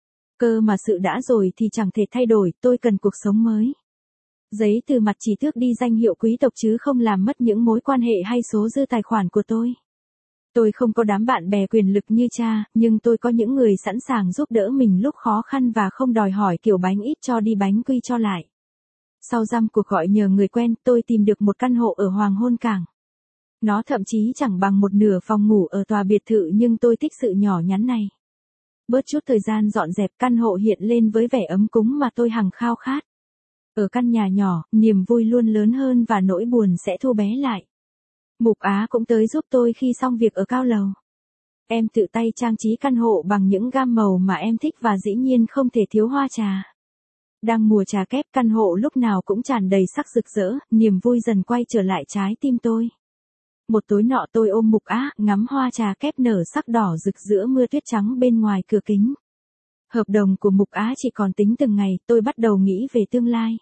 Cơ mà sự đã rồi thì chẳng thể thay đổi, tôi cần cuộc sống mới. Giấy từ mặt chỉ tước đi danh hiệu quý tộc chứ không làm mất những mối quan hệ hay số dư tài khoản của tôi. Tôi không có đám bạn bè quyền lực như cha, nhưng tôi có những người sẵn sàng giúp đỡ mình lúc khó khăn và không đòi hỏi kiểu bánh ít cho đi bánh quy cho lại. Sau dăm cuộc gọi nhờ người quen, tôi tìm được một căn hộ ở hoàng hôn cảng. Nó thậm chí chẳng bằng một nửa phòng ngủ ở tòa biệt thự, nhưng tôi thích sự nhỏ nhắn này. Bớt chút thời gian dọn dẹp, căn hộ hiện lên với vẻ ấm cúng mà tôi hằng khao khát. Ở căn nhà nhỏ, niềm vui luôn lớn hơn và nỗi buồn sẽ thu bé lại. Mục Á cũng tới giúp tôi khi xong việc ở cao lầu. Em tự tay trang trí căn hộ bằng những gam màu mà em thích và dĩ nhiên không thể thiếu hoa trà. Đang mùa trà kép, căn hộ lúc nào cũng tràn đầy sắc rực rỡ, niềm vui dần quay trở lại trái tim tôi. Một tối nọ tôi ôm Mục Á, ngắm hoa trà kép nở sắc đỏ rực giữa mưa tuyết trắng bên ngoài cửa kính. Hợp đồng của Mục Á chỉ còn tính từng ngày, tôi bắt đầu nghĩ về tương lai.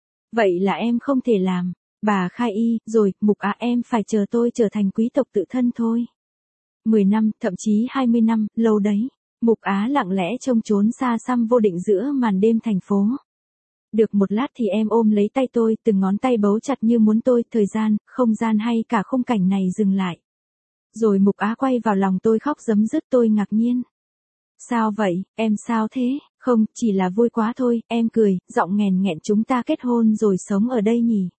Vậy là em không thể làm. Bà khai y, rồi, Mục Á em phải chờ tôi trở thành quý tộc tự thân thôi. 10 năm, thậm chí 20 năm, lâu đấy. Mục Á lặng lẽ trông trốn xa xăm vô định giữa màn đêm thành phố. Được một lát thì em ôm lấy tay tôi, từng ngón tay bấu chặt như muốn thời gian, không gian hay cả khung cảnh này dừng lại. Rồi Mục Á quay vào lòng tôi khóc rấm rứt, tôi ngạc nhiên. Sao vậy, em sao thế? Không, chỉ là vui quá thôi, em cười, giọng nghèn nghẹn, chúng ta kết hôn rồi sống ở đây nhỉ?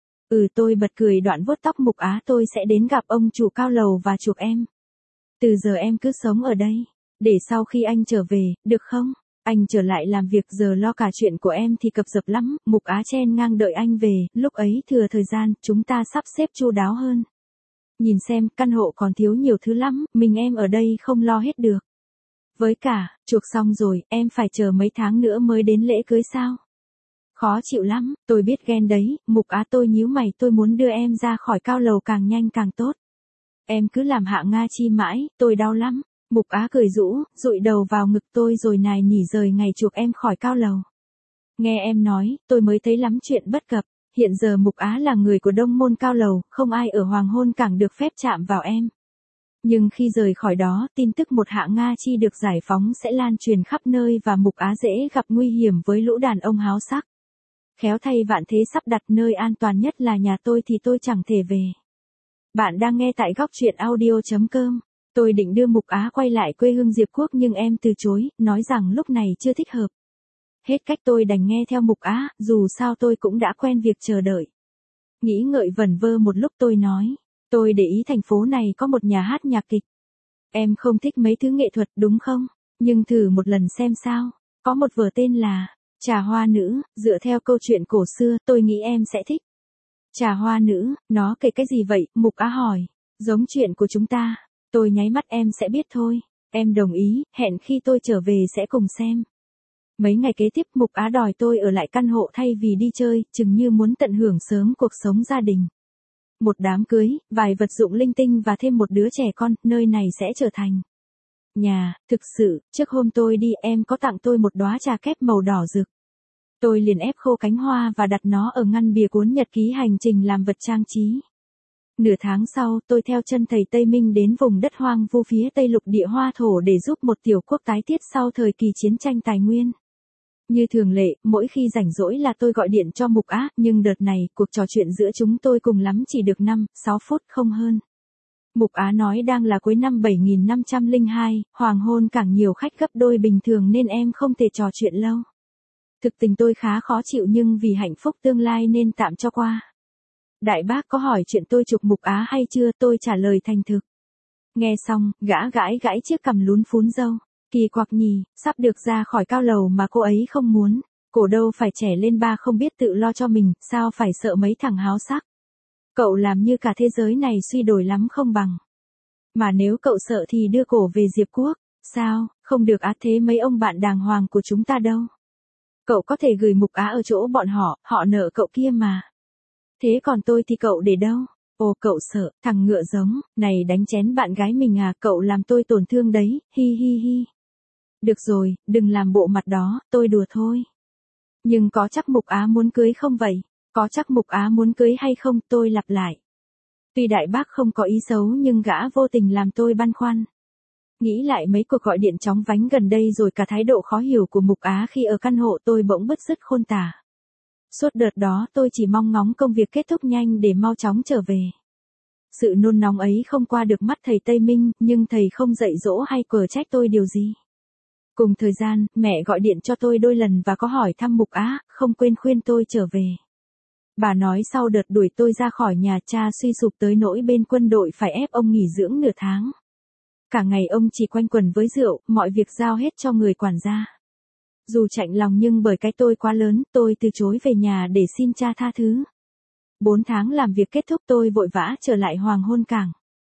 Tôi bật cười đoạn vuốt tóc Mục Á, tôi sẽ đến gặp ông chủ cao lầu và chuộc em. Từ giờ em cứ sống ở đây, để sau khi anh trở về, được không? Anh trở lại làm việc, giờ lo cả chuyện của em thì cập dập lắm. Mục Á chen ngang đợi anh về, lúc ấy thừa thời gian, chúng ta sắp xếp chu đáo hơn. Nhìn xem, căn hộ còn thiếu nhiều thứ lắm, mình em ở đây không lo hết được. Với cả, chuộc xong rồi, em phải chờ mấy tháng nữa mới đến lễ cưới sao? Khó chịu lắm, tôi biết ghen đấy. Mục Á, tôi nhíu mày, tôi muốn đưa em ra khỏi cao lầu càng nhanh càng tốt. Em cứ làm hạ Nga chi mãi, tôi đau lắm. Mục Á cười rũ, dụi đầu vào ngực tôi rồi nài nỉ rời ngày chuộc em khỏi cao lầu. Nghe em nói, tôi mới thấy lắm chuyện bất cập. Hiện giờ Mục Á là người của Đông Môn cao lầu, không ai ở Hoàng Hôn Cảng được phép chạm vào em. Nhưng khi rời khỏi đó, tin tức một hạ Nga chi được giải phóng sẽ lan truyền khắp nơi và Mục Á dễ gặp nguy hiểm với lũ đàn ông háo sắc. Khéo thay vạn thế sắp đặt nơi an toàn nhất là nhà tôi thì tôi chẳng thể về. Bạn đang nghe tại góc truyện audio.com. Tôi định đưa Mục Á quay lại quê hương Diệp Quốc nhưng em từ chối, nói rằng lúc này chưa thích hợp. Hết cách tôi đành nghe theo Mục Á, dù sao tôi cũng đã quen việc chờ đợi. Nghĩ ngợi vẩn vơ một lúc tôi nói, tôi để ý thành phố này có một nhà hát nhạc kịch. Em không thích mấy thứ nghệ thuật đúng không? Nhưng thử một lần xem sao. Có một vở tên là Trà Hoa Nữ, dựa theo câu chuyện cổ xưa, tôi nghĩ em sẽ thích. Trà Hoa Nữ, nó kể cái gì vậy? Mục Á hỏi. Giống chuyện của chúng ta. Tôi nháy mắt, em sẽ biết thôi. Em đồng ý, hẹn khi tôi trở về sẽ cùng xem. Mấy ngày kế tiếp Mục Á đòi tôi ở lại căn hộ thay vì đi chơi, chừng như muốn tận hưởng sớm cuộc sống gia đình. Một đám cưới, vài vật dụng linh tinh và thêm một đứa trẻ con, nơi này sẽ trở thành nhà. Thực sự, trước hôm tôi đi em có tặng tôi một đóa trà kép màu đỏ rực. Tôi liền ép khô cánh hoa và đặt nó ở ngăn bìa cuốn nhật ký hành trình làm vật trang trí. Nửa tháng sau, tôi theo chân thầy Tây Minh đến vùng đất hoang vu phía Tây lục địa Hoa Thổ để giúp một tiểu quốc tái tiết sau thời kỳ chiến tranh tài nguyên. Như thường lệ, mỗi khi rảnh rỗi là tôi gọi điện cho Mục Á, nhưng đợt này, cuộc trò chuyện giữa chúng tôi cùng lắm chỉ được 5-6 phút không hơn. Mục Á nói đang là cuối năm 7502, Hoàng Hôn Cảng nhiều khách gấp đôi bình thường nên em không thể trò chuyện lâu. Thực tình tôi khá khó chịu nhưng vì hạnh phúc tương lai nên tạm cho qua. Đại bác có hỏi chuyện tôi chụp Mục Á hay chưa, tôi trả lời thành thực. Nghe xong, gã gãi chiếc cằm lún phún râu. Kỳ quặc nhỉ, sắp được ra khỏi cao lầu mà cô ấy không muốn. Cổ đâu phải trẻ lên ba không biết tự lo cho mình, sao phải sợ mấy thằng háo sắc. Cậu làm như cả thế giới này suy đổi lắm không bằng. Mà nếu cậu sợ thì đưa cổ về Diệp Quốc. Sao, không được á, thế mấy ông bạn đàng hoàng của chúng ta đâu. Cậu có thể gửi Mục Á ở chỗ bọn họ nợ cậu kia mà. Thế còn tôi thì cậu để đâu? Ồ, cậu sợ, thằng ngựa giống, này đánh chén bạn gái mình à, cậu làm tôi tổn thương đấy, hi hi hi. Được rồi, đừng làm bộ mặt đó, tôi đùa thôi. Nhưng có chắc Mục Á muốn cưới không vậy? Có chắc Mục Á muốn cưới hay không, tôi lặp lại. Tuy đại bác không có ý xấu nhưng gã vô tình làm tôi băn khoăn. Nghĩ lại mấy cuộc gọi điện chóng vánh gần đây rồi cả thái độ khó hiểu của Mục Á khi ở căn hộ tôi bỗng bứt rứt khôn tả. Suốt đợt đó tôi chỉ mong ngóng công việc kết thúc nhanh để mau chóng trở về. Sự nôn nóng ấy không qua được mắt thầy Tây Minh, nhưng thầy không dạy dỗ hay quở trách tôi điều gì. Cùng thời gian, mẹ gọi điện cho tôi đôi lần và có hỏi thăm Mục Á, không quên khuyên tôi trở về. Bà nói sau đợt đuổi tôi ra khỏi nhà, cha suy sụp tới nỗi bên quân đội phải ép ông nghỉ dưỡng nửa tháng. Cả ngày ông chỉ quanh quẩn với rượu, mọi việc giao hết cho người quản gia. Dù chạnh lòng nhưng bởi cái tôi quá lớn, tôi từ chối về nhà để xin cha tha thứ. 4 tháng làm việc kết thúc tôi vội vã trở lại Hoàng Hôn Cảng.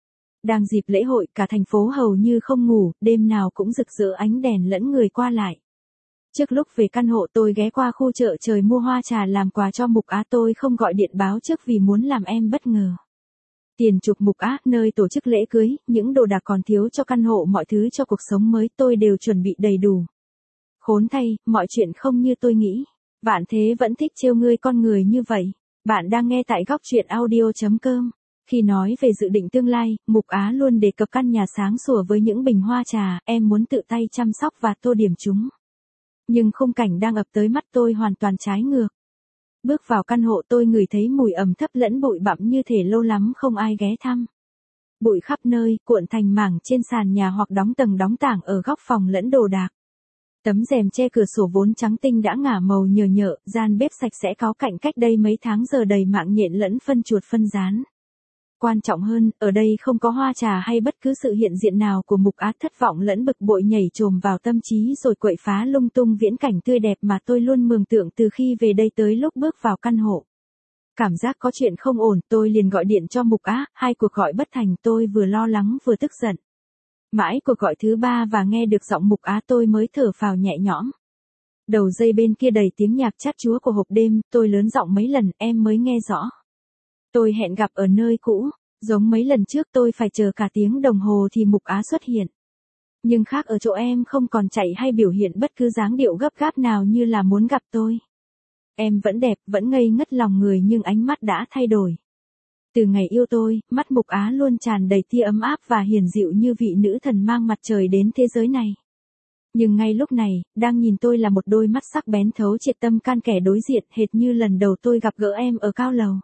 Đang dịp lễ hội, cả thành phố hầu như không ngủ, đêm nào cũng rực rỡ ánh đèn lẫn người qua lại. Trước lúc về căn hộ tôi ghé qua khu chợ trời mua hoa trà làm quà cho Mục Á, tôi không gọi điện báo trước vì muốn làm em bất ngờ. Tiền chụp Mục Á, nơi tổ chức lễ cưới, những đồ đạc còn thiếu cho căn hộ, mọi thứ cho cuộc sống mới tôi đều chuẩn bị đầy đủ. Khốn thay, mọi chuyện không như tôi nghĩ. Bạn thế vẫn thích trêu ngươi con người như vậy. Bạn đang nghe tại góc truyện audio.com. Khi nói về dự định tương lai, Mục Á luôn đề cập căn nhà sáng sủa với những bình hoa trà, em muốn tự tay chăm sóc và tô điểm chúng. Nhưng khung cảnh đang ập tới mắt tôi hoàn toàn trái ngược. Bước vào căn hộ tôi ngửi thấy mùi ẩm thấp lẫn bụi bặm như thể lâu lắm không ai ghé thăm. Bụi khắp nơi, cuộn thành mảng trên sàn nhà hoặc đóng tầng đóng tảng ở góc phòng lẫn đồ đạc. Tấm rèm che cửa sổ vốn trắng tinh đã ngả màu nhờ nhợ, gian bếp sạch sẽ cáu cạnh cách đây mấy tháng giờ đầy mạng nhện lẫn phân chuột phân rán. Quan trọng hơn, ở đây không có hoa trà hay bất cứ sự hiện diện nào của Mục Á, thất vọng lẫn bực bội nhảy chồm vào tâm trí rồi quậy phá lung tung viễn cảnh tươi đẹp mà tôi luôn mường tượng từ khi về đây tới lúc bước vào căn hộ. Cảm giác có chuyện không ổn, tôi liền gọi điện cho Mục Á, 2 cuộc gọi bất thành, tôi vừa lo lắng vừa tức giận. Mãi cuộc gọi thứ 3 và nghe được giọng Mục Á tôi mới thở phào nhẹ nhõm. Đầu dây bên kia đầy tiếng nhạc chát chúa của hộp đêm, tôi lớn giọng mấy lần em mới nghe rõ. Tôi hẹn gặp ở nơi cũ, giống mấy lần trước tôi phải chờ cả tiếng đồng hồ thì Mục Á xuất hiện. Nhưng khác ở chỗ em không còn chạy hay biểu hiện bất cứ dáng điệu gấp gáp nào như là muốn gặp tôi. Em vẫn đẹp, vẫn ngây ngất lòng người nhưng ánh mắt đã thay đổi. Từ ngày yêu tôi, mắt Mục Á luôn tràn đầy tia ấm áp và hiền dịu như vị nữ thần mang mặt trời đến thế giới này. Nhưng ngay lúc này, đang nhìn tôi là một đôi mắt sắc bén thấu triệt tâm can kẻ đối diện hệt như lần đầu tôi gặp gỡ em ở cao lầu.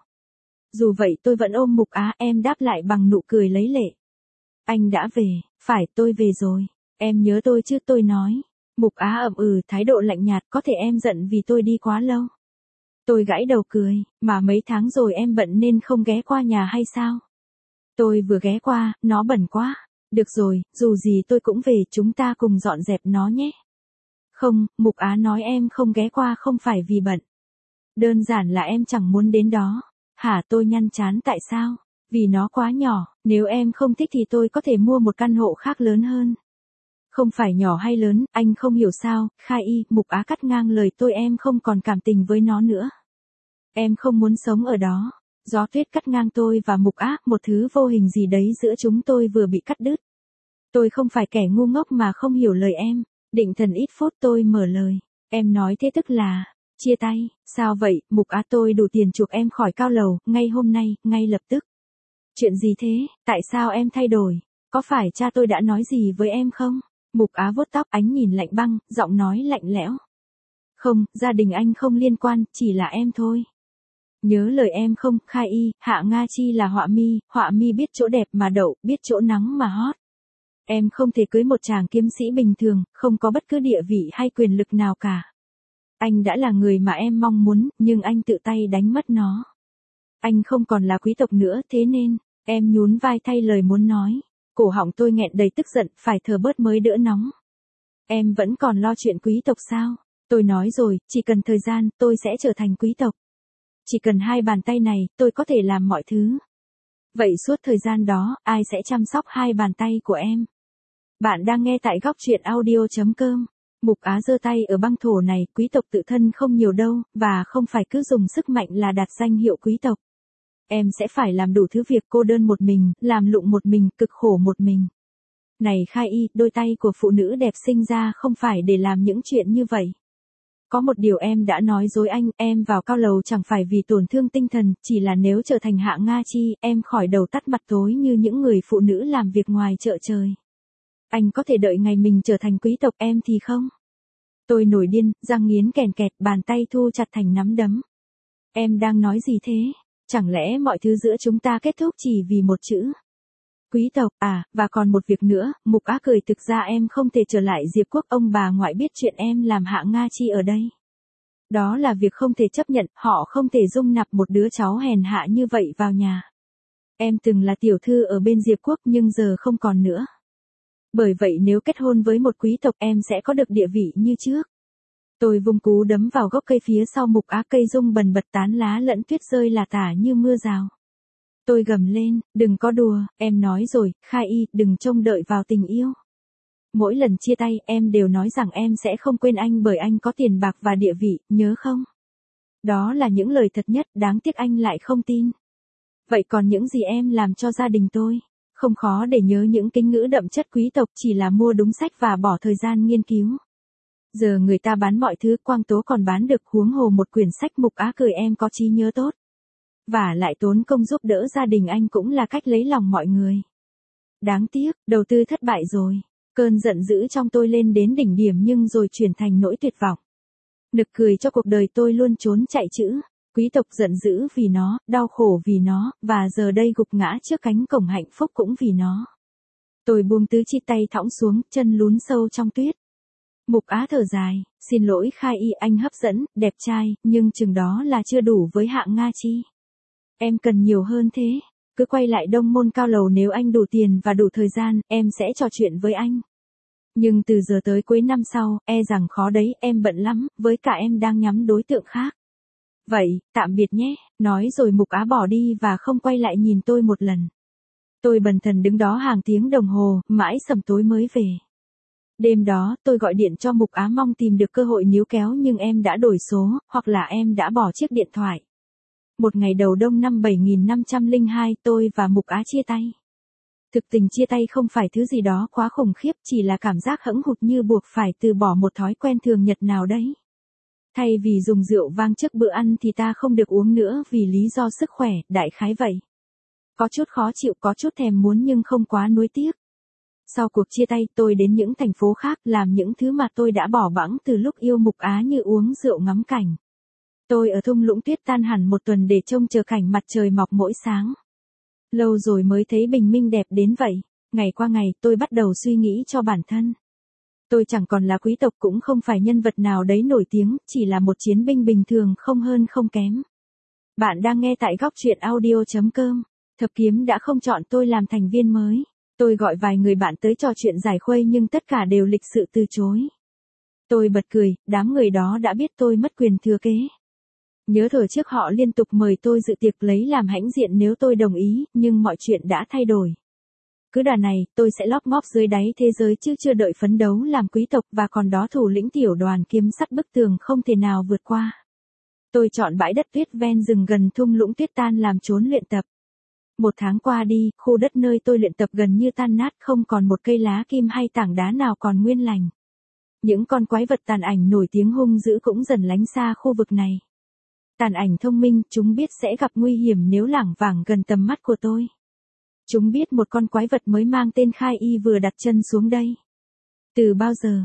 Dù vậy tôi vẫn ôm Mục Á, em đáp lại bằng nụ cười lấy lệ. Anh đã về, phải tôi về rồi, em nhớ tôi chứ tôi nói. Mục Á ậm ừ thái độ lạnh nhạt, có thể em giận vì tôi đi quá lâu. Tôi gãi đầu cười, mà mấy tháng rồi em bận nên không ghé qua nhà hay sao? Tôi vừa ghé qua, nó bẩn quá. Được rồi, dù gì tôi cũng về, chúng ta cùng dọn dẹp nó nhé. Không, Mục Á nói em không ghé qua không phải vì bận. Đơn giản là em chẳng muốn đến đó. Hả, tôi nhăn chán, tại sao? Vì nó quá nhỏ, nếu em không thích thì tôi có thể mua một căn hộ khác lớn hơn. Không phải nhỏ hay lớn, anh không hiểu sao, Khai Y, Mục Á cắt ngang lời tôi, em không còn cảm tình với nó nữa. Em không muốn sống ở đó. Gió tuyết cắt ngang tôi và Mục Á, một thứ vô hình gì đấy giữa chúng tôi vừa bị cắt đứt. Tôi không phải kẻ ngu ngốc mà không hiểu lời em. Định thần ít phút tôi mở lời. Em nói thế tức là, chia tay, sao vậy, Mục Á tôi đủ tiền chuộc em khỏi cao lầu, ngay hôm nay, ngay lập tức. Chuyện gì thế, tại sao em thay đổi? Có phải cha tôi đã nói gì với em không? Mục Á vuốt tóc, ánh nhìn lạnh băng, giọng nói lạnh lẽo. Không, gia đình anh không liên quan, chỉ là em thôi. Nhớ lời em không, Khai Y, Hạ Nga Chi là họa mi biết chỗ đẹp mà đậu, biết chỗ nắng mà hót. Em không thể cưới một chàng kiếm sĩ bình thường, không có bất cứ địa vị hay quyền lực nào cả. Anh đã là người mà em mong muốn, nhưng anh tự tay đánh mất nó. Anh không còn là quý tộc nữa, thế nên, em nhún vai thay lời muốn nói. Cổ họng tôi nghẹn đầy tức giận, phải thở bớt mới đỡ nóng. Em vẫn còn lo chuyện quý tộc sao? Tôi nói rồi, chỉ cần thời gian, tôi sẽ trở thành quý tộc. Chỉ cần 2 bàn tay này, tôi có thể làm mọi thứ. Vậy suốt thời gian đó, ai sẽ chăm sóc 2 bàn tay của em? Bạn đang nghe tại góc truyện audio.com. Mục Á giơ tay ở băng thổ này, quý tộc tự thân không nhiều đâu, và không phải cứ dùng sức mạnh là đạt danh hiệu quý tộc. Em sẽ phải làm đủ thứ việc, cô đơn một mình, làm lụng một mình, cực khổ một mình. Này Khai Y, đôi tay của phụ nữ đẹp sinh ra không phải để làm những chuyện như vậy. Có một điều em đã nói dối anh, em vào cao lầu chẳng phải vì tổn thương tinh thần, chỉ là nếu trở thành Hạ Nga Chi, em khỏi đầu tắt mặt tối như những người phụ nữ làm việc ngoài chợ trời. Anh có thể đợi ngày mình trở thành quý tộc, em thì không. Tôi nổi điên, răng nghiến kèn kẹt, bàn tay thu chặt thành nắm đấm. Em đang nói gì thế? Chẳng lẽ mọi thứ giữa chúng ta kết thúc chỉ vì một chữ? Quý tộc, à, và còn một việc nữa, Mục Á cười, thực ra em không thể trở lại Diệp Quốc, ông bà ngoại biết chuyện em làm Hạ Nga Chi ở đây. Đó là việc không thể chấp nhận, họ không thể dung nạp một đứa cháu hèn hạ như vậy vào nhà. Em từng là tiểu thư ở bên Diệp Quốc nhưng giờ không còn nữa. Bởi vậy nếu kết hôn với một quý tộc em sẽ có được địa vị như trước. Tôi vung cú đấm vào gốc cây phía sau Mục Á, cây rung bần bật, tán lá lẫn tuyết rơi lả tả như mưa rào. Tôi gầm lên, đừng có đùa, em nói rồi, Khai Y, đừng trông đợi vào tình yêu. Mỗi lần chia tay, em đều nói rằng em sẽ không quên anh bởi anh có tiền bạc và địa vị, nhớ không? Đó là những lời thật nhất, đáng tiếc anh lại không tin. Vậy còn những gì em làm cho gia đình tôi? Không khó để nhớ những kính ngữ đậm chất quý tộc, chỉ là mua đúng sách và bỏ thời gian nghiên cứu. Giờ người ta bán mọi thứ, Quang Tố còn bán được, huống hồ một quyển sách. Mục Á cười, em có trí nhớ tốt. Và lại tốn công giúp đỡ gia đình anh cũng là cách lấy lòng mọi người. Đáng tiếc, đầu tư thất bại rồi. Cơn giận dữ trong tôi lên đến đỉnh điểm nhưng rồi chuyển thành nỗi tuyệt vọng. Nực cười cho cuộc đời tôi luôn trốn chạy chữ. Quý tộc giận dữ vì nó, đau khổ vì nó, và giờ đây gục ngã trước cánh cổng hạnh phúc cũng vì nó. Tôi buông tứ chi, tay thõng xuống, chân lún sâu trong tuyết. Mục Á thở dài, xin lỗi Khai Y, anh hấp dẫn, đẹp trai, nhưng chừng đó là chưa đủ với hạng Nga Chi. Em cần nhiều hơn thế. Cứ quay lại Đông Môn Cao Lầu, nếu anh đủ tiền và đủ thời gian, em sẽ trò chuyện với anh. Nhưng từ giờ tới cuối năm sau, e rằng khó đấy, em bận lắm, với cả em đang nhắm đối tượng khác. Vậy, tạm biệt nhé, nói rồi Mục Á bỏ đi và không quay lại nhìn tôi một lần. Tôi bần thần đứng đó hàng tiếng đồng hồ, mãi sẩm tối mới về. Đêm đó, tôi gọi điện cho Mục Á mong tìm được cơ hội níu kéo, nhưng em đã đổi số, hoặc là em đã bỏ chiếc điện thoại. Một ngày đầu đông năm 7502, tôi và Mục Á chia tay. Thực tình chia tay không phải thứ gì đó quá khủng khiếp, chỉ là cảm giác hẫng hụt như buộc phải từ bỏ một thói quen thường nhật nào đấy. Thay vì dùng rượu vang trước bữa ăn thì ta không được uống nữa vì lý do sức khỏe, đại khái vậy. Có chút khó chịu, có chút thèm muốn nhưng không quá nuối tiếc. Sau cuộc chia tay, tôi đến những thành phố khác, làm những thứ mà tôi đã bỏ bẵng từ lúc yêu Mục Á, như uống rượu ngắm cảnh. Tôi ở thung lũng tuyết tan hẳn một tuần để trông chờ cảnh mặt trời mọc mỗi sáng. Lâu rồi mới thấy bình minh đẹp đến vậy. Ngày qua ngày, tôi bắt đầu suy nghĩ cho bản thân. Tôi chẳng còn là quý tộc, cũng không phải nhân vật nào đấy nổi tiếng, chỉ là một chiến binh bình thường, không hơn không kém. Bạn đang nghe tại góc truyện audio.com. Thập Kiếm đã không chọn tôi làm thành viên mới. Tôi gọi vài người bạn tới trò chuyện giải khuây nhưng tất cả đều lịch sự từ chối. Tôi bật cười, đám người đó đã biết tôi mất quyền thừa kế. Nhớ thời trước họ liên tục mời tôi dự tiệc lấy làm hãnh diện nếu tôi đồng ý, nhưng mọi chuyện đã thay đổi. Cứ đà này, tôi sẽ lóp ngóp dưới đáy thế giới chứ chưa đợi phấn đấu làm quý tộc, và còn đó thủ lĩnh tiểu đoàn kiếm sắt bức tường không thể nào vượt qua. Tôi chọn bãi đất tuyết ven rừng gần thung lũng tuyết tan làm chốn luyện tập. Một tháng qua đi, khu đất nơi tôi luyện tập gần như tan nát, không còn một cây lá kim hay tảng đá nào còn nguyên lành. Những con quái vật tàn ảnh nổi tiếng hung dữ cũng dần lánh xa khu vực này. Tàn ảnh thông minh, chúng biết sẽ gặp nguy hiểm nếu lảng vảng gần tầm mắt của tôi. Chúng biết một con quái vật mới mang tên Khai Y vừa đặt chân xuống đây. Từ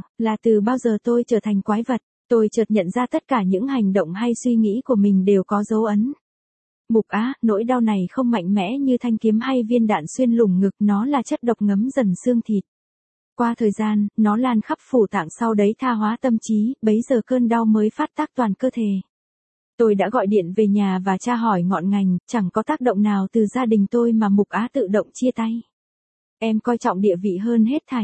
bao giờ tôi trở thành quái vật, tôi chợt nhận ra tất cả những hành động hay suy nghĩ của mình đều có dấu ấn. Mục Á, nỗi đau này không mạnh mẽ như thanh kiếm hay viên đạn xuyên lủng ngực, nó là chất độc ngấm dần xương thịt. Qua thời gian, nó lan khắp phủ tạng, sau đấy tha hóa tâm trí, bấy giờ cơn đau mới phát tác toàn cơ thể. Tôi đã gọi điện về nhà và tra hỏi ngọn ngành, chẳng có tác động nào từ gia đình tôi mà Mục Á tự động chia tay. Em coi trọng địa vị hơn hết thảy.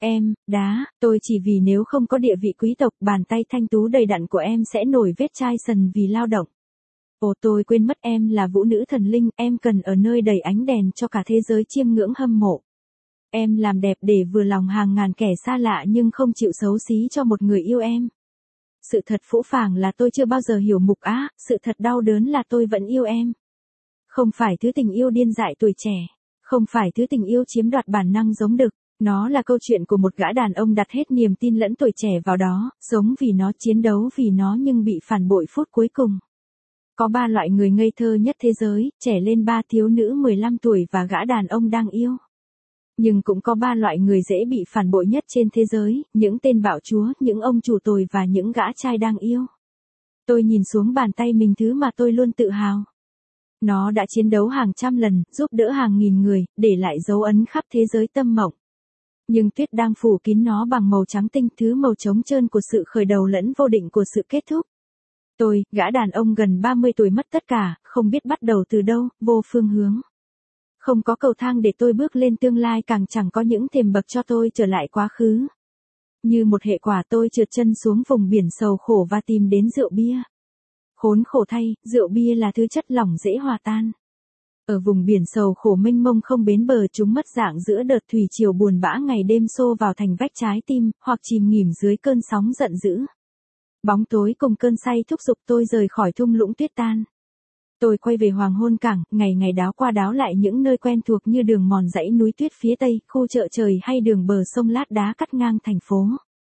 Tôi chỉ vì nếu không có địa vị quý tộc, bàn tay thanh tú đầy đặn của em sẽ nổi vết chai sần vì lao động. Ồ, tôi quên mất em là vũ nữ thần linh, em cần ở nơi đầy ánh đèn cho cả thế giới chiêm ngưỡng hâm mộ. Em làm đẹp để vừa lòng hàng ngàn kẻ xa lạ nhưng không chịu xấu xí cho một người yêu em. Sự thật phũ phàng là tôi chưa bao giờ hiểu Mục Á, sự thật đau đớn là tôi vẫn yêu em. Không phải thứ tình yêu điên dại tuổi trẻ, không phải thứ tình yêu chiếm đoạt bản năng giống đực, nó là câu chuyện của một gã đàn ông đặt hết niềm tin lẫn tuổi trẻ vào đó, sống vì nó, chiến đấu vì nó nhưng bị phản bội phút cuối cùng. Có 3 loại người ngây thơ nhất thế giới, trẻ lên 3 thiếu nữ 15 tuổi và gã đàn ông đang yêu. Nhưng cũng có 3 loại người dễ bị phản bội nhất trên thế giới, những tên bạo chúa, những ông chủ tồi và những gã trai đang yêu. Tôi nhìn xuống bàn tay mình, thứ mà tôi luôn tự hào. Nó đã chiến đấu hàng trăm lần, giúp đỡ hàng nghìn người, để lại dấu ấn khắp thế giới tâm mộng. Nhưng tuyết đang phủ kín nó bằng màu trắng tinh, thứ màu trống trơn của sự khởi đầu lẫn vô định của sự kết thúc. Tôi, gã đàn ông gần 30 tuổi mất tất cả, không biết bắt đầu từ đâu, vô phương hướng. Không có cầu thang để tôi bước lên tương lai, càng chẳng có những thềm bậc cho tôi trở lại quá khứ. Như một hệ quả, tôi trượt chân xuống vùng biển sầu khổ và tìm đến rượu bia. Khốn khổ thay, rượu bia là thứ chất lỏng dễ hòa tan. Ở vùng biển sầu khổ mênh mông không bến bờ, chúng mất dạng giữa đợt thủy triều buồn bã ngày đêm xô vào thành vách trái tim, hoặc chìm nghỉm dưới cơn sóng giận dữ. Bóng tối cùng cơn say thúc giục tôi rời khỏi thung lũng tuyết tan. Tôi quay về hoàng hôn cảng, ngày ngày đáo qua đáo lại những nơi quen thuộc như đường mòn dãy núi tuyết phía tây, khu chợ trời hay đường bờ sông lát đá cắt ngang thành phố.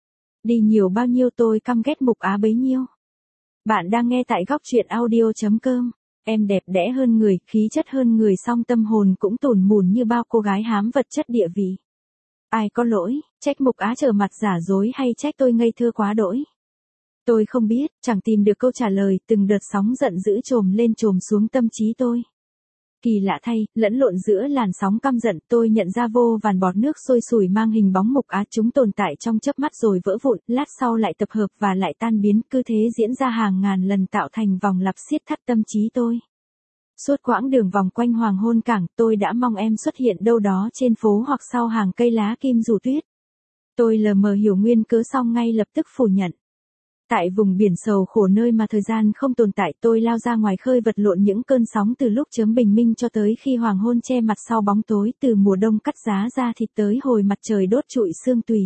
Đi nhiều bao nhiêu tôi căm ghét Mục Á bấy nhiêu. Bạn đang nghe tại góc truyện audio.com. Em đẹp đẽ hơn người, khí chất hơn người, song tâm hồn cũng tủn mủn như bao cô gái hám vật chất địa vị. Ai có lỗi, trách Mục Á trở mặt giả dối hay trách tôi ngây thơ quá đỗi? Tôi không biết, chẳng tìm được câu trả lời, từng đợt sóng giận dữ trồm lên trồm xuống tâm trí tôi. Kỳ lạ thay, lẫn lộn giữa làn sóng căm giận, tôi nhận ra vô vàn bọt nước sôi sủi mang hình bóng Mục Á, chúng tồn tại trong chớp mắt rồi vỡ vụn, lát sau lại tập hợp và lại tan biến, cứ thế diễn ra hàng ngàn lần tạo thành vòng lặp siết thắt tâm trí tôi. Suốt quãng đường vòng quanh hoàng hôn cảng, tôi đã mong em xuất hiện đâu đó trên phố hoặc sau hàng cây lá kim rủ tuyết. Tôi lờ mờ hiểu nguyên cớ xong ngay lập tức phủ nhận. Tại vùng biển sầu khổ nơi mà thời gian không tồn tại, tôi lao ra ngoài khơi vật lộn những cơn sóng từ lúc chớm bình minh cho tới khi hoàng hôn che mặt sau bóng tối, từ mùa đông cắt giá da thịt tới hồi mặt trời đốt trụi xương tùy.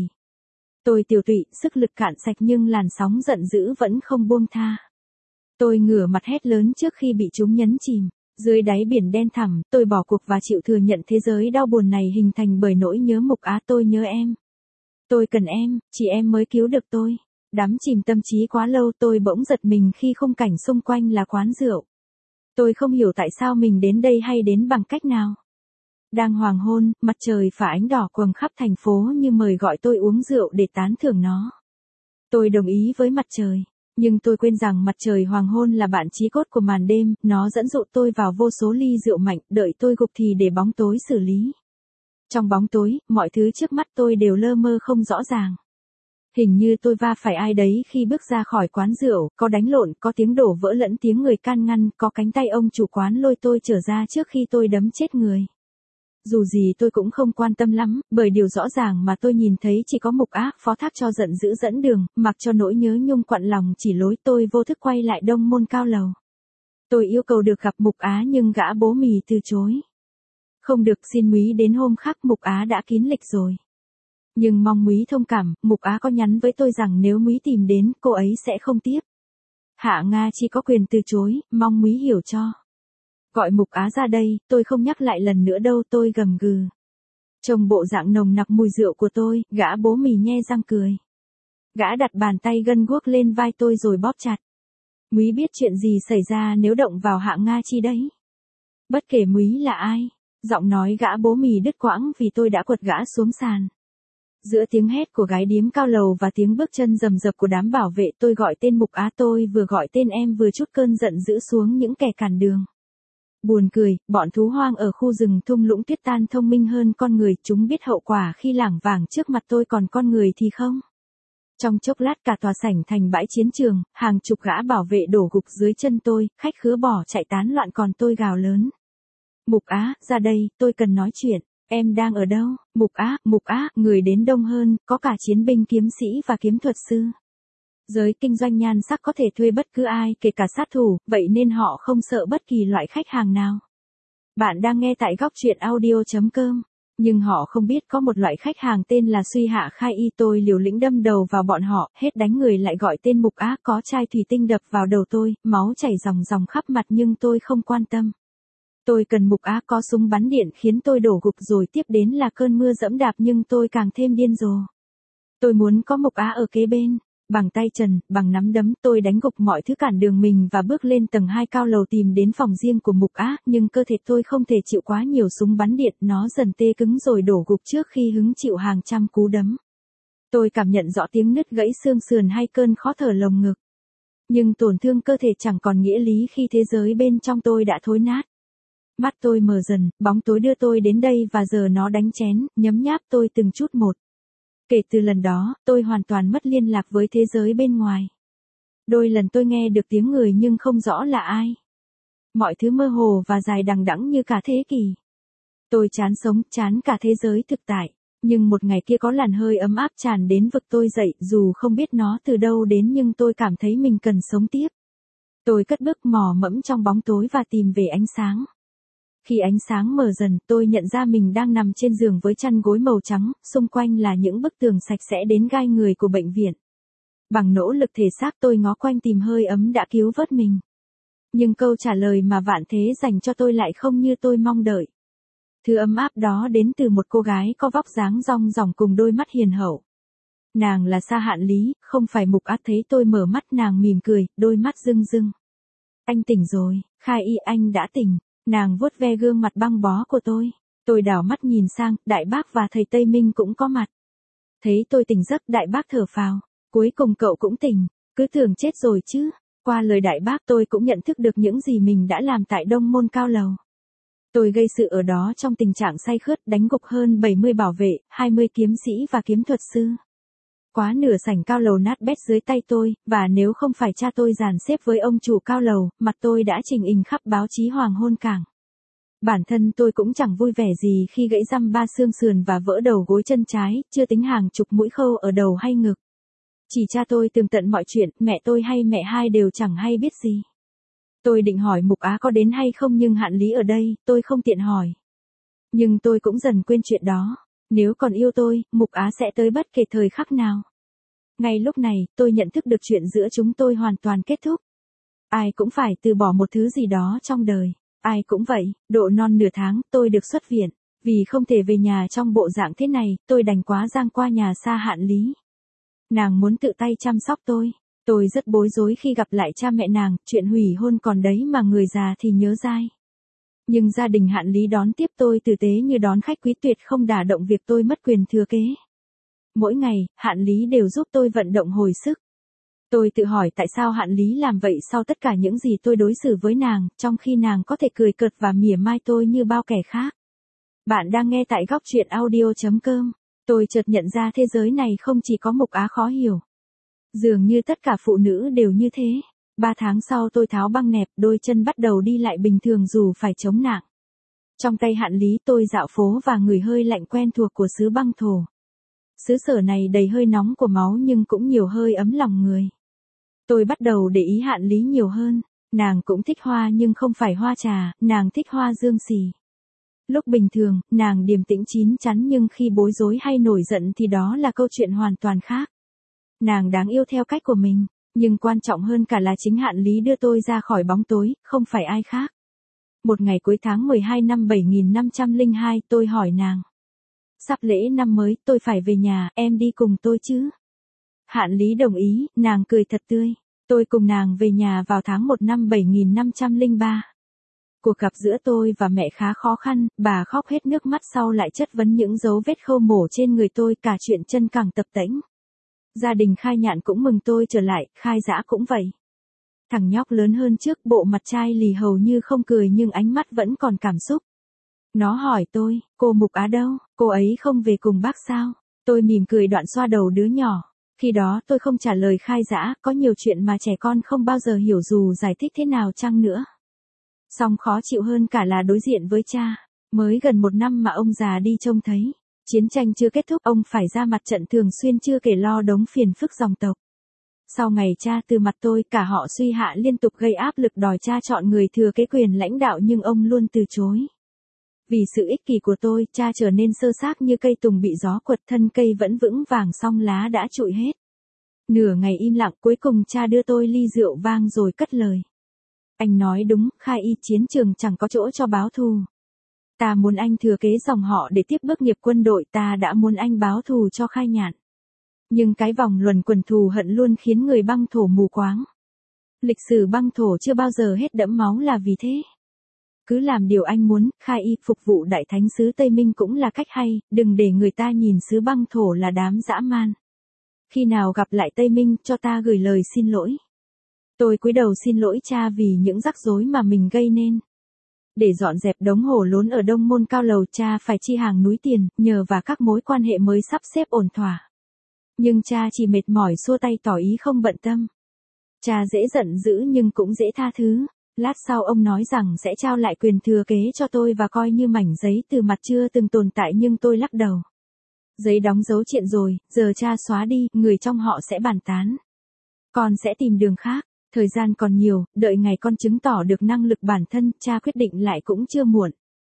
Tôi tiểu tụy, sức lực cạn sạch nhưng làn sóng giận dữ vẫn không buông tha. Tôi ngửa mặt hét lớn trước khi bị chúng nhấn chìm. Dưới đáy biển đen thẳm, tôi bỏ cuộc và chịu thừa nhận thế giới đau buồn này hình thành bởi nỗi nhớ Mục Á. Tôi nhớ em. Tôi cần em, chỉ em mới cứu được tôi. Đắm chìm tâm trí quá lâu, tôi bỗng giật mình khi khung cảnh xung quanh là quán rượu. Tôi không hiểu tại sao mình đến đây hay đến bằng cách nào. Đang hoàng hôn, mặt trời phả ánh đỏ quầng khắp thành phố như mời gọi tôi uống rượu để tán thưởng nó. Tôi đồng ý với mặt trời. Nhưng tôi quên rằng mặt trời hoàng hôn là bạn chí cốt của màn đêm, nó dẫn dụ tôi vào vô số ly rượu mạnh, đợi tôi gục thì để bóng tối xử lý. Trong bóng tối, mọi thứ trước mắt tôi đều lơ mơ không rõ ràng. Hình như tôi va phải ai đấy khi bước ra khỏi quán rượu, có đánh lộn, có tiếng đổ vỡ lẫn tiếng người can ngăn, có cánh tay ông chủ quán lôi tôi trở ra trước khi tôi đấm chết người. Dù gì tôi cũng không quan tâm lắm, bởi điều rõ ràng mà tôi nhìn thấy chỉ có Mục Á, phó thác cho giận dữ dẫn đường, mặc cho nỗi nhớ nhung quặn lòng chỉ lối, tôi vô thức quay lại Đông Môn Cao Lầu. Tôi yêu cầu được gặp Mục Á nhưng gã bố mì từ chối. Không được, xin Múy đến hôm khác, Mục Á đã kín lịch rồi. Nhưng mong Múy thông cảm, Mục Á có nhắn với tôi rằng nếu Múy tìm đến, cô ấy sẽ không tiếp. Hạ Nga chỉ có quyền từ chối, mong Múy hiểu cho. Gọi Mục Á ra đây, tôi không nhắc lại lần nữa đâu, tôi gầm gừ. Trông bộ dạng nồng nặc mùi rượu của tôi, gã bố mì nhe răng cười. Gã đặt bàn tay gân guốc lên vai tôi rồi bóp chặt. Múy biết chuyện gì xảy ra nếu động vào Hạ Nga Chi đấy. Bất kể Múy là ai, giọng nói gã bố mì đứt quãng vì tôi đã quật gã xuống sàn. Giữa tiếng hét của gái điếm cao lầu và tiếng bước chân rầm rập của đám bảo vệ, tôi gọi tên Mục Á, tôi vừa gọi tên em vừa trút cơn giận dữ xuống những kẻ cản đường. Buồn cười, bọn thú hoang ở khu rừng thung lũng tuyết tan thông minh hơn con người, chúng biết hậu quả khi lảng vảng trước mặt tôi, còn con người thì không. Trong chốc lát cả tòa sảnh thành bãi chiến trường, hàng chục gã bảo vệ đổ gục dưới chân tôi, khách khứa bỏ chạy tán loạn còn tôi gào lớn. Mục Á, ra đây, tôi cần nói chuyện, em đang ở đâu? Mục Á, người đến đông hơn, có cả chiến binh kiếm sĩ và kiếm thuật sư. Giới kinh doanh nhan sắc có thể thuê bất cứ ai, kể cả sát thủ, vậy nên họ không sợ bất kỳ loại khách hàng nào. Bạn đang nghe tại góc truyện audio.com. Nhưng họ không biết có một loại khách hàng tên là Suy Hạ Khai Y. Tôi liều lĩnh đâm đầu vào bọn họ, hết đánh người lại gọi tên Mục Á, có chai thủy tinh đập vào đầu tôi, máu chảy ròng ròng khắp mặt nhưng tôi không quan tâm. Tôi cần Mục Á, có súng bắn điện khiến tôi đổ gục rồi tiếp đến là cơn mưa dẫm đạp nhưng tôi càng thêm điên rồ. Tôi muốn có Mục Á ở kế bên. Bằng tay trần, bằng nắm đấm, tôi đánh gục mọi thứ cản đường mình và bước lên tầng 2 cao lầu tìm đến phòng riêng của Mục Á, nhưng cơ thể tôi không thể chịu quá nhiều súng bắn điện, nó dần tê cứng rồi đổ gục trước khi hứng chịu hàng trăm cú đấm. Tôi cảm nhận rõ tiếng nứt gãy xương sườn hay cơn khó thở lồng ngực. Nhưng tổn thương cơ thể chẳng còn nghĩa lý khi thế giới bên trong tôi đã thối nát. Mắt tôi mờ dần, bóng tối đưa tôi đến đây và giờ nó đánh chén, nhấm nháp tôi từng chút một. Kể từ lần đó, tôi hoàn toàn mất liên lạc với thế giới bên ngoài. Đôi lần tôi nghe được tiếng người nhưng không rõ là ai. Mọi thứ mơ hồ và dài đằng đẵng như cả thế kỷ. Tôi chán sống, chán cả thế giới thực tại. Nhưng một ngày kia có làn hơi ấm áp tràn đến vực tôi dậy, dù không biết nó từ đâu đến nhưng tôi cảm thấy mình cần sống tiếp. Tôi cất bước mò mẫm trong bóng tối và tìm về ánh sáng. Khi ánh sáng mờ dần, tôi nhận ra mình đang nằm trên giường với chăn gối màu trắng, xung quanh là những bức tường sạch sẽ đến gai người của bệnh viện. Bằng nỗ lực thể xác tôi ngó quanh tìm hơi ấm đã cứu vớt mình. Nhưng câu trả lời mà vạn thế dành cho tôi lại không như tôi mong đợi. Thứ ấm áp đó đến từ một cô gái có vóc dáng rong ròng cùng đôi mắt hiền hậu. Nàng là Sa Hạn Lý, không phải Mục Á. Thấy tôi mở mắt nàng mỉm cười, đôi mắt rưng rưng. Anh tỉnh rồi, Khai Y, anh đã tỉnh. Nàng vuốt ve gương mặt băng bó của tôi. Tôi đảo mắt nhìn sang, đại bác và thầy Tây Minh cũng có mặt. Thấy tôi tỉnh giấc, đại bác thở phào. Cuối cùng cậu cũng tỉnh, cứ tưởng chết rồi chứ. Qua lời đại bác tôi cũng nhận thức được những gì mình đã làm tại Đông Môn Cao Lầu. Tôi gây sự ở đó trong tình trạng say khướt, đánh gục hơn 70 bảo vệ, 20 kiếm sĩ và kiếm thuật sư. Quá nửa sảnh cao lầu nát bét dưới tay tôi, và nếu không phải cha tôi dàn xếp với ông chủ cao lầu, mặt tôi đã trình hình khắp báo chí hoàng hôn cảng. Bản thân tôi cũng chẳng vui vẻ gì khi gãy răm 3 xương sườn và vỡ đầu gối chân trái, chưa tính hàng chục mũi khâu ở đầu hay ngực. Chỉ cha tôi tường tận mọi chuyện, mẹ tôi hay mẹ hai đều chẳng hay biết gì. Tôi định hỏi Mục Á có đến hay không nhưng Hạn Lý ở đây, tôi không tiện hỏi. Nhưng tôi cũng dần quên chuyện đó. Nếu còn yêu tôi, Mục Á sẽ tới bất kể thời khắc nào. Ngay lúc này, tôi nhận thức được chuyện giữa chúng tôi hoàn toàn kết thúc. Ai cũng phải từ bỏ một thứ gì đó trong đời. Ai cũng vậy, độ non nửa tháng, tôi được xuất viện. Vì không thể về nhà trong bộ dạng thế này, tôi đành quá giang qua nhà Sa Hạn Lý. Nàng muốn tự tay chăm sóc tôi. Tôi rất bối rối khi gặp lại cha mẹ nàng, chuyện hủy hôn còn đấy mà người già thì nhớ dai. Nhưng gia đình Hạn Lý đón tiếp tôi tử tế như đón khách quý, tuyệt không đả động việc tôi mất quyền thừa kế. Mỗi ngày, Hạn Lý đều giúp tôi vận động hồi sức. Tôi tự hỏi tại sao Hạn Lý làm vậy sau tất cả những gì tôi đối xử với nàng, trong khi nàng có thể cười cợt và mỉa mai tôi như bao kẻ khác. Bạn đang nghe tại góc truyện audio.com. Tôi chợt nhận ra thế giới này không chỉ có Mục Á khó hiểu. Dường như tất cả phụ nữ đều như thế. 3 tháng sau tôi tháo băng nẹp, đôi chân bắt đầu đi lại bình thường dù phải chống nạng. Trong tay Hạn Lý tôi dạo phố và ngửi hơi lạnh quen thuộc của xứ băng thổ. Xứ sở này đầy hơi nóng của máu nhưng cũng nhiều hơi ấm lòng người. Tôi bắt đầu để ý Hạn Lý nhiều hơn. Nàng cũng thích hoa nhưng không phải hoa trà, nàng thích hoa dương xì. Lúc bình thường, nàng điềm tĩnh chín chắn nhưng khi bối rối hay nổi giận thì đó là câu chuyện hoàn toàn khác. Nàng đáng yêu theo cách của mình, nhưng quan trọng hơn cả là chính Hạn Lý đưa tôi ra khỏi bóng tối, không phải ai khác. Một ngày cuối tháng 12 năm 7502 tôi hỏi nàng. Sắp lễ năm mới, tôi phải về nhà, em đi cùng tôi chứ? Hạn Lý đồng ý, nàng cười thật tươi. Tôi cùng nàng về nhà vào tháng 1 năm 7503. Cuộc gặp giữa tôi và mẹ khá khó khăn, bà khóc hết nước mắt sau lại chất vấn những dấu vết khâu mổ trên người tôi, cả chuyện chân càng tập tễnh. Gia đình Khai Nhạn cũng mừng tôi trở lại, Khai Dã cũng vậy. Thằng nhóc lớn hơn trước, bộ mặt trai lì hầu như không cười nhưng ánh mắt vẫn còn cảm xúc. Nó hỏi tôi, cô Mục Á đâu, cô ấy không về cùng bác sao? Tôi mỉm cười đoạn xoa đầu đứa nhỏ. Khi đó tôi không trả lời Khai Dã, có nhiều chuyện mà trẻ con không bao giờ hiểu dù giải thích thế nào chăng nữa. Song khó chịu hơn cả là đối diện với cha. Mới gần 1 năm mà ông già đi trông thấy. Chiến tranh chưa kết thúc, ông phải ra mặt trận thường xuyên chưa kể lo đống phiền phức dòng tộc. Sau ngày cha từ mặt tôi, cả họ suy hạ liên tục gây áp lực đòi cha chọn người thừa kế quyền lãnh đạo nhưng ông luôn từ chối. Vì sự ích kỷ của tôi, cha trở nên sơ xác như cây tùng bị gió quật, thân cây vẫn vững vàng song lá đã trụi hết. Nửa ngày im lặng, cuối cùng cha đưa tôi ly rượu vang rồi cất lời. Anh nói đúng, Khai Y, chiến trường chẳng có chỗ cho báo thù. Ta muốn anh thừa kế dòng họ để tiếp bước nghiệp quân đội, ta đã muốn anh báo thù cho Khai Nhạn. Nhưng cái vòng luẩn quẩn thù hận luôn khiến người băng thổ mù quáng. Lịch sử băng thổ chưa bao giờ hết đẫm máu là vì thế. Cứ làm điều anh muốn, Khai Y, phục vụ đại thánh xứ Tây Minh cũng là cách hay, đừng để người ta nhìn xứ băng thổ là đám dã man. Khi nào gặp lại Tây Minh, cho ta gửi lời xin lỗi. Tôi cúi đầu xin lỗi cha vì những rắc rối mà mình gây nên. Để dọn dẹp đống hổ lốn ở Đông Môn Cao Lầu, cha phải chi hàng núi tiền, nhờ và các mối quan hệ mới sắp xếp ổn thỏa. Nhưng cha chỉ mệt mỏi xua tay tỏ ý không bận tâm. Cha dễ giận dữ nhưng cũng dễ tha thứ. Lát sau ông nói rằng sẽ trao lại quyền thừa kế cho tôi và coi như mảnh giấy từ mặt chưa từng tồn tại nhưng tôi lắc đầu. Giấy đóng dấu chuyện rồi, giờ cha xóa đi, người trong họ sẽ bàn tán. Con sẽ tìm đường khác. Thời gian còn nhiều, đợi ngày con chứng tỏ được năng lực bản thân, cha quyết định lại cũng chưa muộn.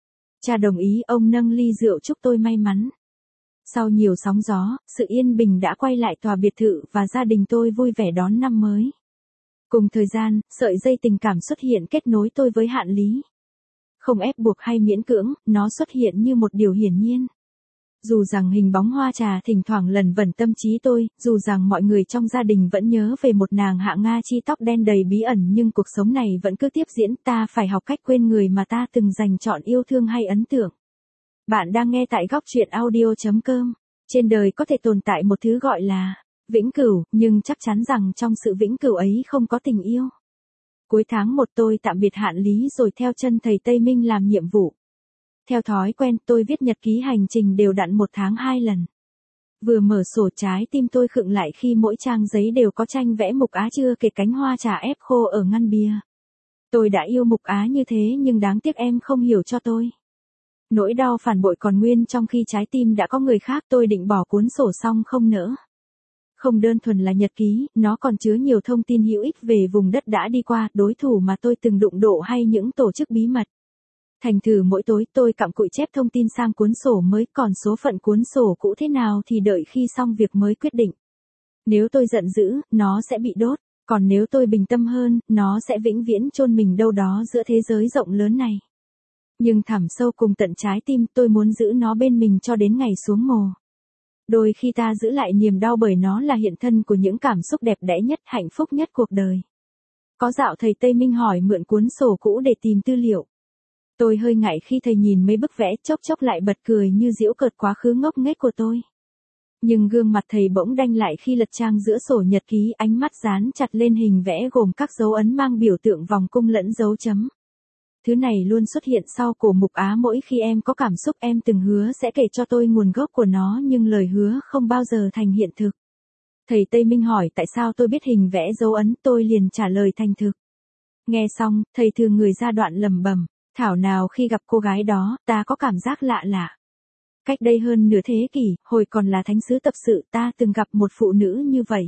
Cha đồng ý, ông nâng ly rượu chúc tôi may mắn. Sau nhiều sóng gió, sự yên bình đã quay lại tòa biệt thự và gia đình tôi vui vẻ đón năm mới. Cùng thời gian, sợi dây tình cảm xuất hiện kết nối tôi với Hạn Lý. Không ép buộc hay miễn cưỡng, nó xuất hiện như một điều hiển nhiên. Dù rằng hình bóng Hoa Trà thỉnh thoảng lần vẩn tâm trí tôi, dù rằng mọi người trong gia đình vẫn nhớ về một nàng Hạ Nga chi tóc đen đầy bí ẩn, nhưng cuộc sống này vẫn cứ tiếp diễn, ta phải học cách quên người mà ta từng dành trọn yêu thương hay ấn tượng. Bạn đang nghe tại góc truyện audio.com. Trên đời có thể tồn tại một thứ gọi là vĩnh cửu, nhưng chắc chắn rằng trong sự vĩnh cửu ấy không có tình yêu. Cuối tháng 1 tôi tạm biệt Hạn Lý rồi theo chân thầy Tây Minh làm nhiệm vụ. Theo thói quen tôi viết nhật ký hành trình đều đặn 1 tháng 2 lần. Vừa mở sổ trái tim tôi khựng lại khi mỗi trang giấy đều có tranh vẽ Mục Á chưa kể cánh hoa trà ép khô ở ngăn bia. Tôi đã yêu Mục Á như thế nhưng đáng tiếc em không hiểu cho tôi. Nỗi đau phản bội còn nguyên trong khi trái tim đã có người khác, tôi định bỏ cuốn sổ xong không nỡ. Không đơn thuần là nhật ký, nó còn chứa nhiều thông tin hữu ích về vùng đất đã đi qua, đối thủ mà tôi từng đụng độ hay những tổ chức bí mật. Thành thử mỗi tối tôi cặm cụi chép thông tin sang cuốn sổ mới, còn số phận cuốn sổ cũ thế nào thì đợi khi xong việc mới quyết định. Nếu tôi giận dữ, nó sẽ bị đốt, còn nếu tôi bình tâm hơn, nó sẽ vĩnh viễn chôn mình đâu đó giữa thế giới rộng lớn này. Nhưng thẳm sâu cùng tận trái tim tôi muốn giữ nó bên mình cho đến ngày xuống mồ. Đôi khi ta giữ lại niềm đau bởi nó là hiện thân của những cảm xúc đẹp đẽ nhất, hạnh phúc nhất cuộc đời. Có dạo thầy Tây Minh hỏi mượn cuốn sổ cũ để tìm tư liệu. Tôi hơi ngại khi thầy nhìn mấy bức vẽ, chốc chốc lại bật cười như giễu cợt quá khứ ngốc nghếch của tôi. Nhưng gương mặt thầy bỗng đanh lại khi lật trang giữa sổ nhật ký, ánh mắt dán chặt lên hình vẽ gồm các dấu ấn mang biểu tượng vòng cung lẫn dấu chấm. Thứ này luôn xuất hiện sau cổ Mục Á mỗi khi em có cảm xúc. Em từng hứa sẽ kể cho tôi nguồn gốc của nó nhưng lời hứa không bao giờ thành hiện thực. Thầy Tây Minh hỏi tại sao tôi biết hình vẽ dấu ấn, tôi liền trả lời thành thực. Nghe xong, thầy thường người ra đoạn lẩm bẩm, thảo nào khi gặp cô gái đó, ta có cảm giác lạ lạ. Cách đây hơn nửa thế kỷ, hồi còn là thánh sứ tập sự, ta từng gặp một phụ nữ như vậy.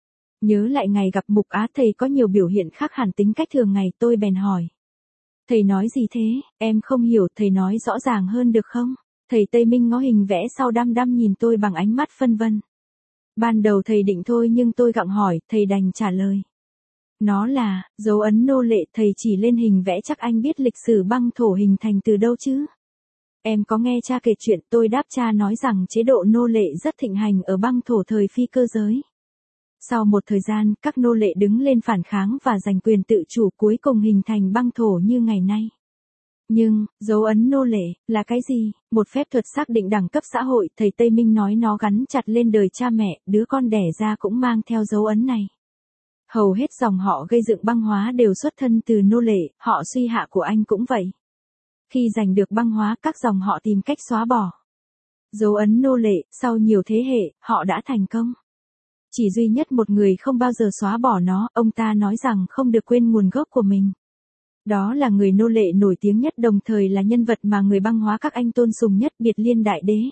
Nhớ lại ngày gặp Mục Á, thầy có nhiều biểu hiện khác hẳn tính cách thường ngày, tôi bèn hỏi. Thầy nói gì thế, em không hiểu, thầy nói rõ ràng hơn được không? Thầy Tây Minh ngó hình vẽ sau đăm đăm nhìn tôi bằng ánh mắt phân vân. Ban đầu thầy định thôi nhưng tôi gặng hỏi, thầy đành trả lời. Nó là dấu ấn nô lệ, thầy chỉ lên hình vẽ, chắc anh biết lịch sử băng thổ hình thành từ đâu chứ? Em có nghe cha kể chuyện, tôi đáp. Cha nói rằng chế độ nô lệ rất thịnh hành ở băng thổ thời phi cơ giới. Sau một thời gian, các nô lệ đứng lên phản kháng và giành quyền tự chủ, cuối cùng hình thành băng thổ như ngày nay. Nhưng, dấu ấn nô lệ, là cái gì? Một phép thuật xác định đẳng cấp xã hội, thầy Tây Minh nói nó gắn chặt lên đời cha mẹ, đứa con đẻ ra cũng mang theo dấu ấn này. Hầu hết dòng họ gây dựng băng hóa đều xuất thân từ nô lệ, họ suy hạ của anh cũng vậy. Khi giành được băng hóa, các dòng họ tìm cách xóa bỏ dấu ấn nô lệ, sau nhiều thế hệ, họ đã thành công. Chỉ duy nhất một người không bao giờ xóa bỏ nó, ông ta nói rằng không được quên nguồn gốc của mình. Đó là người nô lệ nổi tiếng nhất, đồng thời là nhân vật mà người băng hóa các anh tôn sùng nhất, Biệt Liên Đại Đế.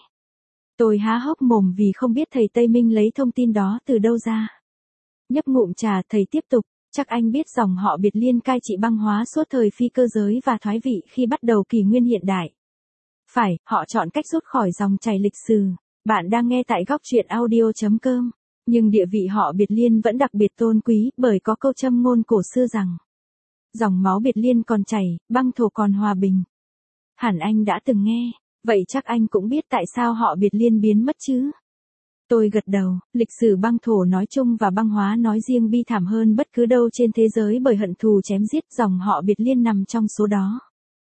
Tôi há hốc mồm vì không biết thầy Tây Minh lấy thông tin đó từ đâu ra. Nhấp ngụm trà, thầy tiếp tục, chắc anh biết dòng họ Biệt Liên cai trị băng hóa suốt thời phi cơ giới và thoái vị khi bắt đầu kỷ nguyên hiện đại. Phải, họ chọn cách rút khỏi dòng chảy lịch sử. Bạn đang nghe tại góc truyện audio.com. Nhưng địa vị họ Biệt Liên vẫn đặc biệt tôn quý, bởi có câu châm ngôn cổ xưa rằng dòng máu Biệt Liên còn chảy, băng thổ còn hòa bình. Hẳn anh đã từng nghe, vậy chắc anh cũng biết tại sao họ Biệt Liên biến mất chứ? Tôi gật đầu, lịch sử băng thổ nói chung và băng hóa nói riêng bi thảm hơn bất cứ đâu trên thế giới bởi hận thù chém giết, dòng họ Biệt Liên nằm trong số đó.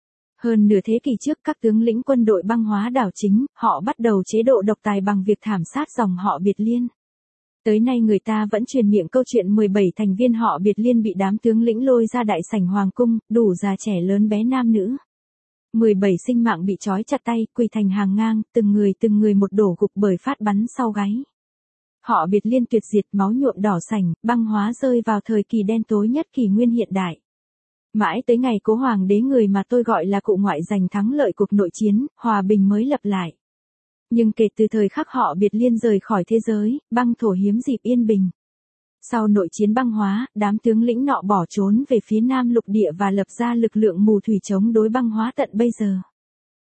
Hơn nửa thế kỷ trước, các tướng lĩnh quân đội băng hóa đảo chính, họ bắt đầu chế độ độc tài bằng việc thảm sát dòng họ Biệt Liên. Tới nay người ta vẫn truyền miệng câu chuyện 17 thành viên họ Biệt Liên bị đám tướng lĩnh lôi ra đại sảnh hoàng cung, đủ già trẻ lớn bé nam nữ. 17 sinh mạng bị trói chặt tay, quỳ thành hàng ngang, từng người một đổ gục bởi phát bắn sau gáy. Họ Biệt Liên tuyệt diệt, máu nhuộm đỏ sảnh, băng hóa rơi vào thời kỳ đen tối nhất kỷ nguyên hiện đại. Mãi tới ngày Cố Hoàng đế, người mà tôi gọi là cụ ngoại, giành thắng lợi cuộc nội chiến, hòa bình mới lập lại. Nhưng kể từ thời khắc họ Biệt Liên rời khỏi thế giới, băng thổ hiếm dịp yên bình. Sau nội chiến băng hóa, đám tướng lĩnh nọ bỏ trốn về phía Nam lục địa và lập ra lực lượng mù thủy chống đối băng hóa tận bây giờ.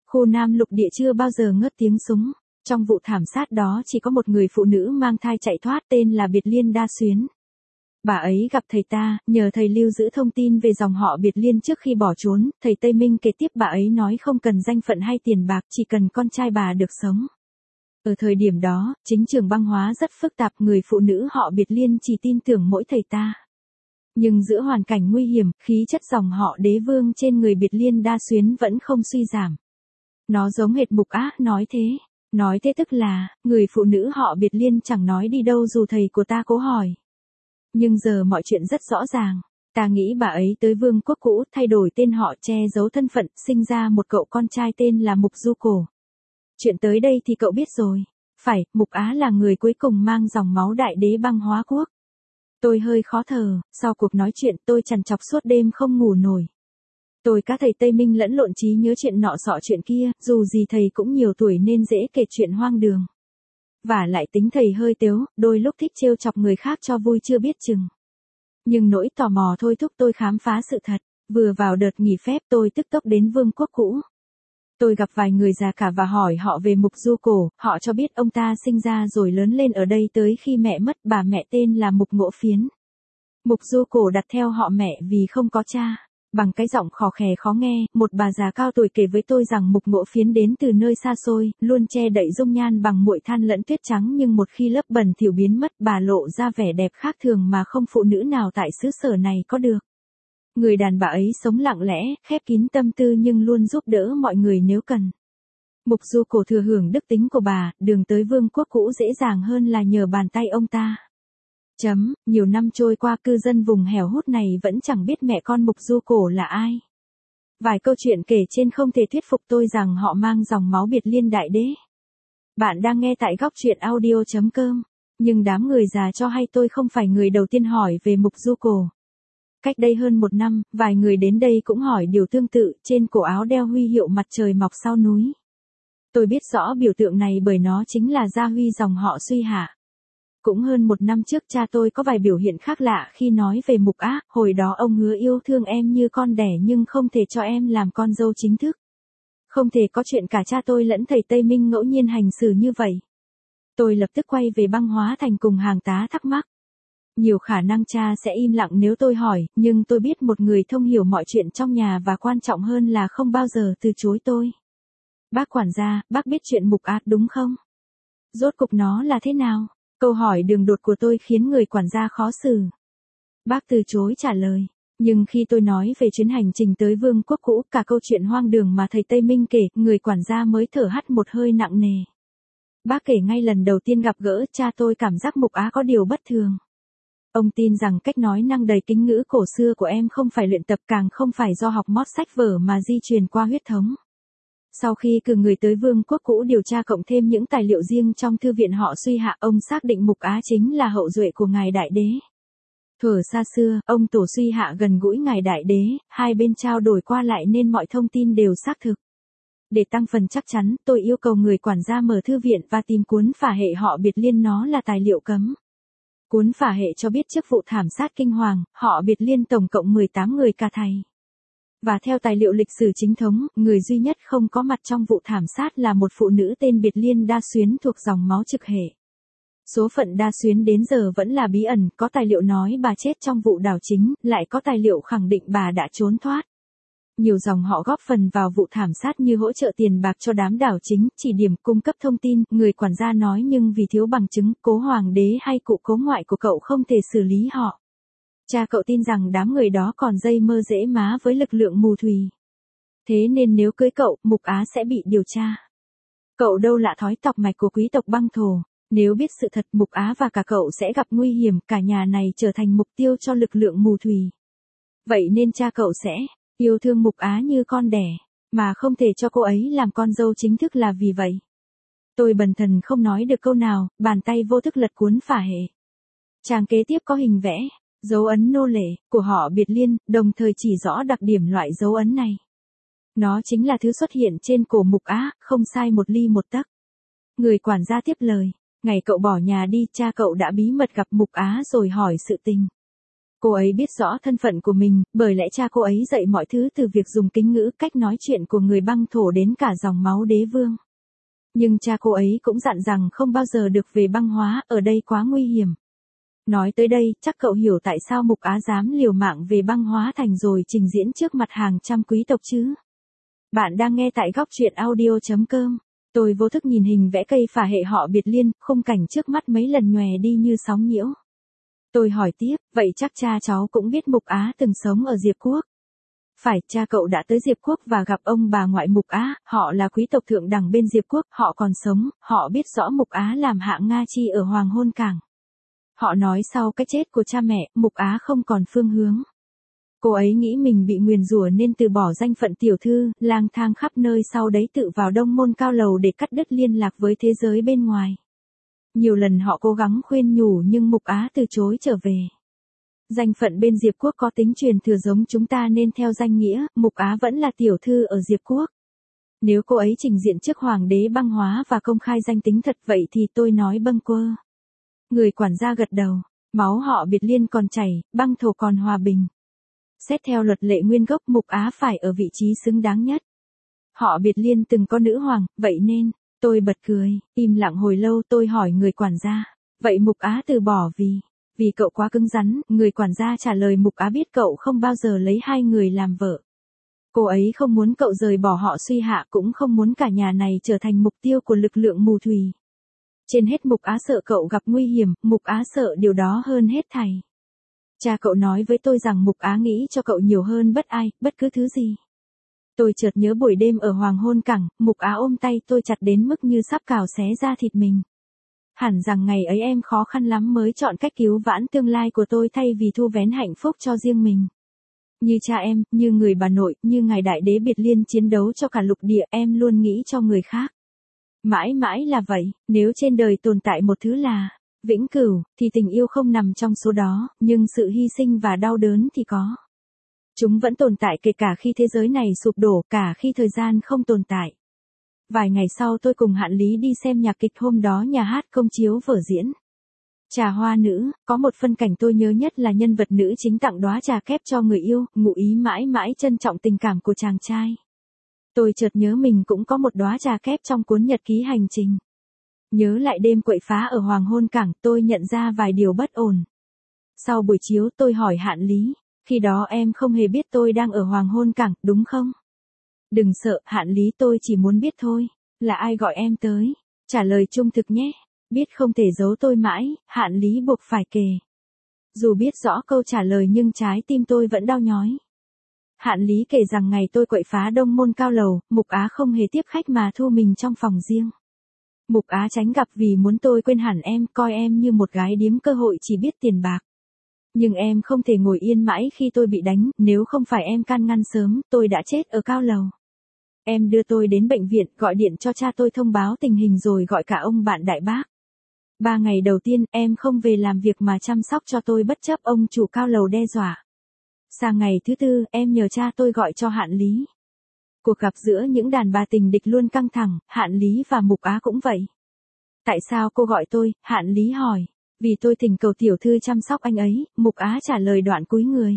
Khu Nam lục địa chưa bao giờ ngớt tiếng súng. Trong vụ thảm sát đó chỉ có một người phụ nữ mang thai chạy thoát tên là Biệt Liên Đa Xuyến. Bà ấy gặp thầy ta, nhờ thầy lưu giữ thông tin về dòng họ Biệt Liên trước khi bỏ trốn, thầy Tây Minh kể tiếp bà ấy nói không cần danh phận hay tiền bạc, chỉ cần con trai bà được sống. Ở thời điểm đó, chính trường băng hóa rất phức tạp, người phụ nữ họ Biệt Liên chỉ tin tưởng mỗi thầy ta. Nhưng giữa hoàn cảnh nguy hiểm, khí chất dòng họ Đế Vương trên người Biệt Liên Đa Xuyến vẫn không suy giảm. Nó giống hệt Mục Á, nói thế. Nói thế tức là, người phụ nữ họ Biệt Liên chẳng nói đi đâu dù thầy của ta cố hỏi. Nhưng giờ mọi chuyện rất rõ ràng. Ta nghĩ bà ấy tới vương quốc cũ, thay đổi tên họ, che giấu thân phận, sinh ra một cậu con trai tên là Mục Du Cổ. Chuyện tới đây thì cậu biết rồi. Phải, Mục Á là người cuối cùng mang dòng máu đại đế băng hóa quốc. Tôi hơi khó thở, sau cuộc nói chuyện tôi trằn trọc suốt đêm không ngủ nổi. Tôi cá thầy Tây Minh lẫn lộn trí nhớ chuyện nọ sọ chuyện kia, dù gì thầy cũng nhiều tuổi nên dễ kể chuyện hoang đường. Và lại tính thầy hơi tếu, đôi lúc thích trêu chọc người khác cho vui chưa biết chừng. Nhưng nỗi tò mò thôi thúc tôi khám phá sự thật. Vừa vào đợt nghỉ phép tôi tức tốc đến vương quốc cũ. Tôi gặp vài người già cả và hỏi họ về Mục Du Cổ, họ cho biết ông ta sinh ra rồi lớn lên ở đây tới khi mẹ mất, bà mẹ tên là Mục Ngộ Phiến. Mục Du Cổ đặt theo họ mẹ vì không có cha. Bằng cái giọng khò khè khó nghe, một bà già cao tuổi kể với tôi rằng Mục Ngộ Phiến đến từ nơi xa xôi, luôn che đậy dung nhan bằng muội than lẫn tuyết trắng, nhưng một khi lớp bẩn thỉu biến mất, bà lộ ra vẻ đẹp khác thường mà không phụ nữ nào tại xứ sở này có được. Người đàn bà ấy sống lặng lẽ, khép kín tâm tư nhưng luôn giúp đỡ mọi người nếu cần. Mục Du Cổ thừa hưởng đức tính của bà, đường tới vương quốc cũ dễ dàng hơn là nhờ bàn tay ông ta. Nhiều năm trôi qua, cư dân vùng hẻo hút này vẫn chẳng biết mẹ con Mục Du Cổ là ai. Vài câu chuyện kể trên không thể thuyết phục tôi rằng họ mang dòng máu Biệt Liên đại đế. Bạn đang nghe tại góc truyện audio.com. Nhưng đám người già cho hay tôi không phải người đầu tiên hỏi về Mục Du Cổ. Cách đây hơn 1 năm, vài người đến đây cũng hỏi điều tương tự, trên cổ áo đeo huy hiệu mặt trời mọc sau núi. Tôi biết rõ biểu tượng này bởi nó chính là gia huy dòng họ Suy Hạ. Cũng hơn 1 năm trước cha tôi có vài biểu hiện khác lạ khi nói về Mục Á, hồi đó ông hứa yêu thương em như con đẻ nhưng không thể cho em làm con dâu chính thức. Không thể có chuyện cả cha tôi lẫn thầy Tây Minh ngẫu nhiên hành xử như vậy. Tôi lập tức quay về băng hóa thành cùng hàng tá thắc mắc. Nhiều khả năng cha sẽ im lặng nếu tôi hỏi, nhưng tôi biết một người thông hiểu mọi chuyện trong nhà và quan trọng hơn là không bao giờ từ chối tôi. Bác quản gia, bác biết chuyện Mục Á đúng không? Rốt cục nó là thế nào? Câu hỏi đường đột của tôi khiến người quản gia khó xử. Bác từ chối trả lời. Nhưng khi tôi nói về chuyến hành trình tới vương quốc cũ, cả câu chuyện hoang đường mà thầy Tây Minh kể, người quản gia mới thở hắt một hơi nặng nề. Bác kể ngay lần đầu tiên gặp gỡ cha tôi cảm giác Mục Á có điều bất thường. Ông tin rằng cách nói năng đầy kính ngữ cổ xưa của em không phải luyện tập, càng không phải do học mót sách vở mà di truyền qua huyết thống. Sau khi cử người tới vương quốc cũ điều tra cộng thêm những tài liệu riêng trong thư viện họ Suy Hạ, ông xác định Mục Á chính là hậu duệ của ngài đại đế. Thuở xa xưa, ông tổ Suy Hạ gần gũi ngài đại đế, hai bên trao đổi qua lại nên mọi thông tin đều xác thực. Để tăng phần chắc chắn, tôi yêu cầu người quản gia mở thư viện và tìm cuốn phả hệ họ Biệt Liên, nó là tài liệu cấm. Cuốn phả hệ cho biết trước vụ thảm sát kinh hoàng, họ Biệt Liên tổng cộng 18 người cả thầy. Và theo tài liệu lịch sử chính thống, người duy nhất không có mặt trong vụ thảm sát là một phụ nữ tên Biệt Liên Đa Xuyến thuộc dòng máu Trực hệ. Số phận Đa Xuyến đến giờ vẫn là bí ẩn, có tài liệu nói bà chết trong vụ đảo chính, lại có tài liệu khẳng định bà đã trốn thoát. Nhiều dòng họ góp phần vào vụ thảm sát như hỗ trợ tiền bạc cho đám đảo chính, chỉ điểm, cung cấp thông tin, người quản gia nói, nhưng vì thiếu bằng chứng, cố hoàng đế hay cụ cố ngoại của cậu không thể xử lý họ. Cha cậu tin rằng đám người đó còn dây mơ dễ má với lực lượng mù thùy. Thế nên nếu cưới cậu, Mục Á sẽ bị điều tra. Cậu đâu lạ thói tọc mạch của quý tộc băng thổ. Nếu biết sự thật, Mục Á và cả cậu sẽ gặp nguy hiểm, cả nhà này trở thành mục tiêu cho lực lượng mù thùy. Vậy nên cha cậu sẽ yêu thương Mục Á như con đẻ, mà không thể cho cô ấy làm con dâu chính thức là vì vậy. Tôi bần thần không nói được câu nào, bàn tay vô thức lật cuốn phả hệ. Trang kế tiếp có hình vẽ, dấu ấn nô lệ, của họ Biệt Liên, đồng thời chỉ rõ đặc điểm loại dấu ấn này. Nó chính là thứ xuất hiện trên cổ Mục Á, không sai một ly một tấc. Người quản gia tiếp lời, ngày cậu bỏ nhà đi, cha cậu đã bí mật gặp Mục Á rồi hỏi sự tình. Cô ấy biết rõ thân phận của mình, bởi lẽ cha cô ấy dạy mọi thứ từ việc dùng kính ngữ, cách nói chuyện của người băng thổ đến cả dòng máu đế vương. Nhưng cha cô ấy cũng dặn rằng không bao giờ được về băng hóa, ở đây quá nguy hiểm. Nói tới đây, chắc cậu hiểu tại sao Mục Á dám liều mạng về băng hóa thành rồi trình diễn trước mặt hàng trăm quý tộc chứ. Bạn đang nghe tại góc truyện audio.com. Tôi vô thức nhìn hình vẽ cây phả hệ họ Biệt Liên, khung cảnh trước mắt mấy lần nhòe đi như sóng nhiễu. Tôi hỏi tiếp, vậy chắc cha cháu cũng biết Mục Á từng sống ở Diệp Quốc. Phải, cha cậu đã tới Diệp Quốc và gặp ông bà ngoại Mục Á, họ là quý tộc thượng đẳng bên Diệp Quốc, họ còn sống, họ biết rõ Mục Á làm hạng Nga Chi ở Hoàng Hôn Cảng. Họ nói sau cái chết của cha mẹ, Mục Á không còn phương hướng. Cô ấy nghĩ mình bị nguyền rủa nên từ bỏ danh phận tiểu thư, lang thang khắp nơi, sau đấy tự vào Đông Môn Cao Lầu để cắt đứt liên lạc với thế giới bên ngoài. Nhiều lần họ cố gắng khuyên nhủ nhưng Mục Á từ chối trở về. Danh phận bên Diệp Quốc có tính truyền thừa giống chúng ta nên theo danh nghĩa, Mục Á vẫn là tiểu thư ở Diệp Quốc. Nếu cô ấy trình diện trước hoàng đế băng hóa và công khai danh tính thật vậy thì tôi nói bâng quơ. Người quản gia gật đầu, máu họ Biệt Liên còn chảy, băng thổ còn hòa bình. Xét theo luật lệ nguyên gốc, Mục Á phải ở vị trí xứng đáng nhất. Họ Biệt Liên từng có nữ hoàng, vậy nên, tôi bật cười, im lặng hồi lâu. Tôi hỏi người quản gia, vậy Mục Á từ bỏ vì cậu quá cứng rắn. Người quản gia trả lời Mục Á biết cậu không bao giờ lấy hai người làm vợ. Cô ấy không muốn cậu rời bỏ họ suy hạ, cũng không muốn cả nhà này trở thành mục tiêu của lực lượng mù thủy. Trên hết Mục Á sợ cậu gặp nguy hiểm, Mục Á sợ điều đó hơn hết thảy. Cha cậu nói với tôi rằng Mục Á nghĩ cho cậu nhiều hơn bất cứ thứ gì. Tôi chợt nhớ buổi đêm ở Hoàng Hôn Cảng, Mục Á ôm tay tôi chặt đến mức như sắp cào xé ra thịt mình. Hẳn rằng ngày ấy em khó khăn lắm mới chọn cách cứu vãn tương lai của tôi thay vì thu vén hạnh phúc cho riêng mình. Như cha em, như người bà nội, như ngài đại đế Biệt Liên chiến đấu cho cả lục địa, em luôn nghĩ cho người khác. Mãi mãi là vậy, nếu trên đời tồn tại một thứ là vĩnh cửu, thì tình yêu không nằm trong số đó, nhưng sự hy sinh và đau đớn thì có. Chúng vẫn tồn tại kể cả khi thế giới này sụp đổ, cả khi thời gian không tồn tại. Vài ngày sau tôi cùng Hạn Lý đi xem nhạc kịch, hôm đó nhà hát công chiếu vở diễn Trà Hoa Nữ, có một phân cảnh tôi nhớ nhất là nhân vật nữ chính tặng đóa trà kép cho người yêu, ngụ ý mãi mãi trân trọng tình cảm của chàng trai. Tôi chợt nhớ mình cũng có một đóa trà kép trong cuốn nhật ký hành trình. Nhớ lại đêm quậy phá ở Hoàng Hôn Cảng, tôi nhận ra vài điều bất ổn. Sau buổi chiếu tôi hỏi Hạn Lý, khi đó em không hề biết tôi đang ở Hoàng Hôn Cảng, đúng không? Đừng sợ, Hạn Lý, tôi chỉ muốn biết thôi, là ai gọi em tới? Trả lời trung thực nhé. Biết không thể giấu tôi mãi, Hạn Lý buộc phải kể. Dù biết rõ câu trả lời nhưng trái tim tôi vẫn đau nhói. Hạn Lý kể rằng ngày tôi quậy phá Đông Môn Cao Lầu, Mục Á không hề tiếp khách mà thu mình trong phòng riêng. Mục Á tránh gặp vì muốn tôi quên hẳn em, coi em như một gái điếm cơ hội chỉ biết tiền bạc. Nhưng em không thể ngồi yên mãi khi tôi bị đánh, nếu không phải em can ngăn sớm, tôi đã chết ở Cao Lầu. Em đưa tôi đến bệnh viện, gọi điện cho cha tôi thông báo tình hình rồi gọi cả ông bạn đại bác. 3 ngày đầu tiên, em không về làm việc mà chăm sóc cho tôi bất chấp ông chủ Cao Lầu đe dọa. Sang ngày thứ 4, em nhờ cha tôi gọi cho Hạn Lý. Cuộc gặp giữa những đàn bà tình địch luôn căng thẳng, Hạn Lý và Mục Á cũng vậy. Tại sao cô gọi tôi? Hạn Lý hỏi. Vì tôi thỉnh cầu tiểu thư chăm sóc anh ấy, Mục Á trả lời đoạn cúi người.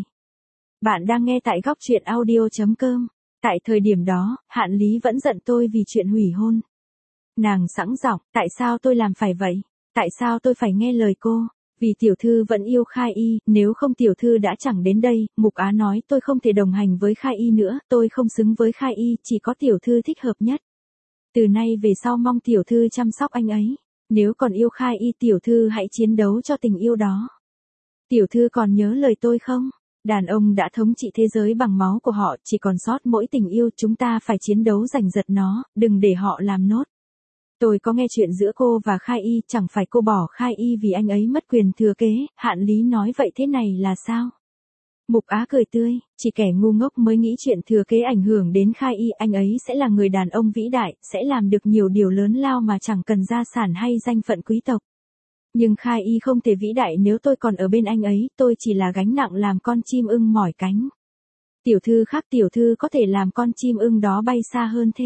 Bạn đang nghe tại góc truyện audio.com. Tại thời điểm đó, Hạn Lý vẫn giận tôi vì chuyện hủy hôn. Nàng sẵn giọng, tại sao tôi làm phải vậy? Tại sao tôi phải nghe lời cô? Vì tiểu thư vẫn yêu Khai Y, nếu không tiểu thư đã chẳng đến đây. Mục Á nói tôi không thể đồng hành với Khai Y nữa, tôi không xứng với Khai Y, chỉ có tiểu thư thích hợp nhất. Từ nay về sau mong tiểu thư chăm sóc anh ấy. Nếu còn yêu Khai Y, tiểu thư hãy chiến đấu cho tình yêu đó. Tiểu thư còn nhớ lời tôi không? Đàn ông đã thống trị thế giới bằng máu của họ, chỉ còn sót mỗi tình yêu, chúng ta phải chiến đấu giành giật nó, đừng để họ làm nốt. Tôi có nghe chuyện giữa cô và Khai Y, chẳng phải cô bỏ Khai Y vì anh ấy mất quyền thừa kế. Hạn Lý nói vậy thế này là sao? Mục Á cười tươi, chỉ kẻ ngu ngốc mới nghĩ chuyện thừa kế ảnh hưởng đến Khai Y, anh ấy sẽ là người đàn ông vĩ đại, sẽ làm được nhiều điều lớn lao mà chẳng cần gia sản hay danh phận quý tộc. Nhưng Khai Y không thể vĩ đại nếu tôi còn ở bên anh ấy, tôi chỉ là gánh nặng làm con chim ưng mỏi cánh. Tiểu thư khác, tiểu thư có thể làm con chim ưng đó bay xa hơn thế.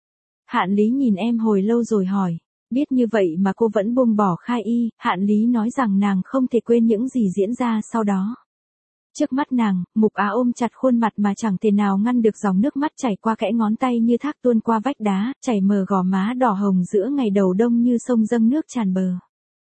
Hạn Lý nhìn em hồi lâu rồi hỏi, biết như vậy mà cô vẫn buông bỏ Khai Y. Hạn Lý nói rằng nàng không thể quên những gì diễn ra sau đó. Trước mắt nàng, Mục Á ôm chặt khuôn mặt mà chẳng thể nào ngăn được dòng nước mắt chảy qua kẽ ngón tay như thác tuôn qua vách đá, chảy mờ gò má đỏ hồng giữa ngày đầu đông như sông dâng nước tràn bờ.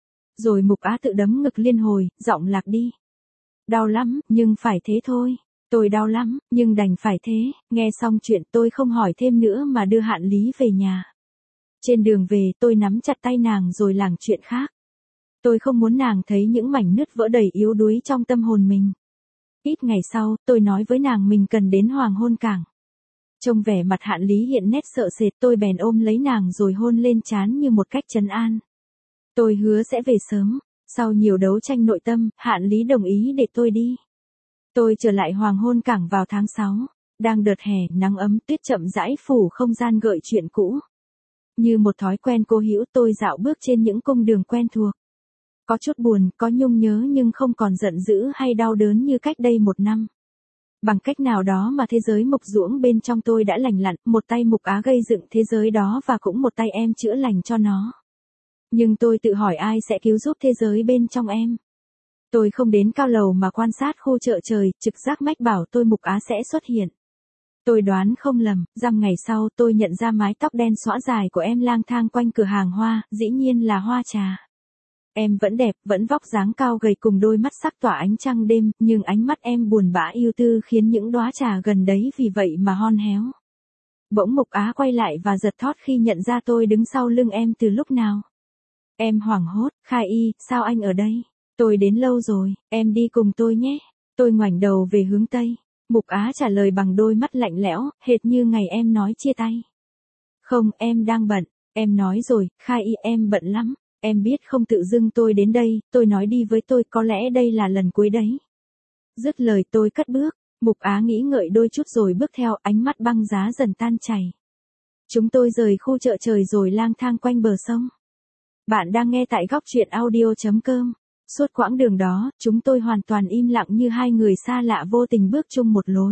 Rồi Mục Á tự đấm ngực liên hồi, giọng lạc đi. Đau lắm, nhưng phải thế thôi. Tôi đau lắm, nhưng đành phải thế. Nghe xong chuyện tôi không hỏi thêm nữa mà đưa Hạn Lý về nhà. Trên đường về tôi nắm chặt tay nàng rồi lảng chuyện khác. Tôi không muốn nàng thấy những mảnh nứt vỡ đầy yếu đuối trong tâm hồn mình. Ít ngày sau, tôi nói với nàng mình cần đến Hoàng Hôn Cảng. Trông vẻ mặt Hạn Lý hiện nét sợ sệt, tôi bèn ôm lấy nàng rồi hôn lên trán như một cách trấn an. Tôi hứa sẽ về sớm. Sau nhiều đấu tranh nội tâm, Hạn Lý đồng ý để tôi đi. Tôi trở lại Hoàng Hôn Cảng vào tháng 6. Đang đợt hè, nắng ấm, tuyết chậm rãi phủ không gian gợi chuyện cũ. Như một thói quen cố hữu, tôi dạo bước trên những cung đường quen thuộc. Có chút buồn, có nhung nhớ nhưng không còn giận dữ hay đau đớn như cách đây 1 năm. Bằng cách nào đó mà thế giới Mục Duỗng bên trong tôi đã lành lặn, một tay Mục Á gây dựng thế giới đó và cũng một tay em chữa lành cho nó. Nhưng tôi tự hỏi ai sẽ cứu giúp thế giới bên trong em. Tôi không đến cao lầu mà quan sát khu chợ trời, trực giác mách bảo tôi Mục Á sẽ xuất hiện. Tôi đoán không lầm, dăm ngày sau tôi nhận ra mái tóc đen xõa dài của em lang thang quanh cửa hàng hoa, dĩ nhiên là Hoa Trà. Em vẫn đẹp, vẫn vóc dáng cao gầy cùng đôi mắt sắc tỏa ánh trăng đêm, nhưng ánh mắt em buồn bã ưu tư khiến những đóa trà gần đấy vì vậy mà hon héo. Bỗng Mục Á quay lại và giật thót khi nhận ra tôi đứng sau lưng em từ lúc nào. Em hoảng hốt, Khai Y, sao anh ở đây? Tôi đến lâu rồi, em đi cùng tôi nhé. Tôi ngoảnh đầu về hướng Tây. Mục Á trả lời bằng đôi mắt lạnh lẽo, hệt như ngày em nói chia tay. Không, em đang bận. Em nói rồi, Khai Y, em bận lắm. Em biết không tự dưng tôi đến đây, tôi nói đi với tôi, có lẽ đây là lần cuối đấy. Dứt lời tôi cất bước. Mục Á nghĩ ngợi đôi chút rồi bước theo, ánh mắt băng giá dần tan chảy. Chúng tôi rời khu chợ trời rồi lang thang quanh bờ sông. Bạn đang nghe tại góc truyện audio.com. Suốt quãng đường đó, chúng tôi hoàn toàn im lặng như hai người xa lạ vô tình bước chung một lối.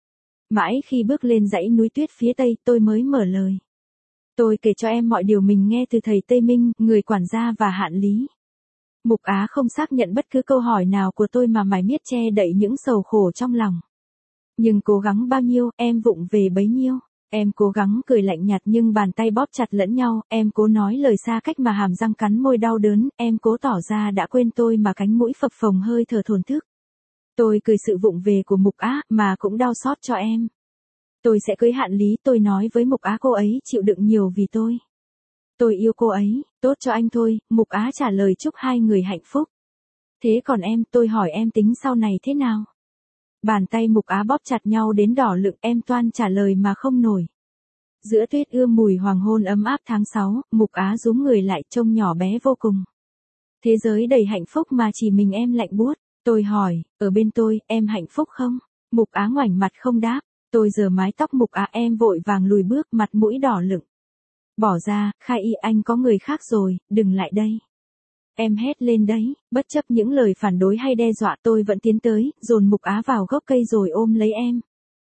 Mãi khi bước lên dãy núi tuyết phía tây, tôi mới mở lời. Tôi kể cho em mọi điều mình nghe từ thầy Tây Minh, người quản gia và Hạn Lý. Mục Á không xác nhận bất cứ câu hỏi nào của tôi mà mải miết che đậy những sầu khổ trong lòng. Nhưng cố gắng bao nhiêu, em vụng về bấy nhiêu. Em cố gắng cười lạnh nhạt nhưng bàn tay bóp chặt lẫn nhau, em cố nói lời xa cách mà hàm răng cắn môi đau đớn, em cố tỏ ra đã quên tôi mà cánh mũi phập phồng hơi thở thổn thức. Tôi cười sự vụng về của Mục Á, mà cũng đau xót cho em. Tôi sẽ cưới Hạn Lý, tôi nói với Mục Á, cô ấy chịu đựng nhiều vì tôi. Tôi yêu cô ấy, tốt cho anh thôi, Mục Á trả lời chúc hai người hạnh phúc. Thế còn em, tôi hỏi em tính sau này thế nào? Bàn tay Mục Á bóp chặt nhau đến đỏ lựng, em toan trả lời mà không nổi. Giữa tuyết ươm mùi hoàng hôn ấm áp tháng 6, Mục Á rúm người lại trông nhỏ bé vô cùng. Thế giới đầy hạnh phúc mà chỉ mình em lạnh buốt. Tôi hỏi, ở bên tôi, em hạnh phúc không? Mục Á ngoảnh mặt không đáp. Tôi giở mái tóc Mục Á, em vội vàng lùi bước, mặt mũi đỏ lựng. Bỏ ra, Khai Y, anh có người khác rồi, đừng lại đây. Em hét lên đấy, bất chấp những lời phản đối hay đe dọa tôi vẫn tiến tới, dồn Mục Á vào gốc cây rồi ôm lấy em.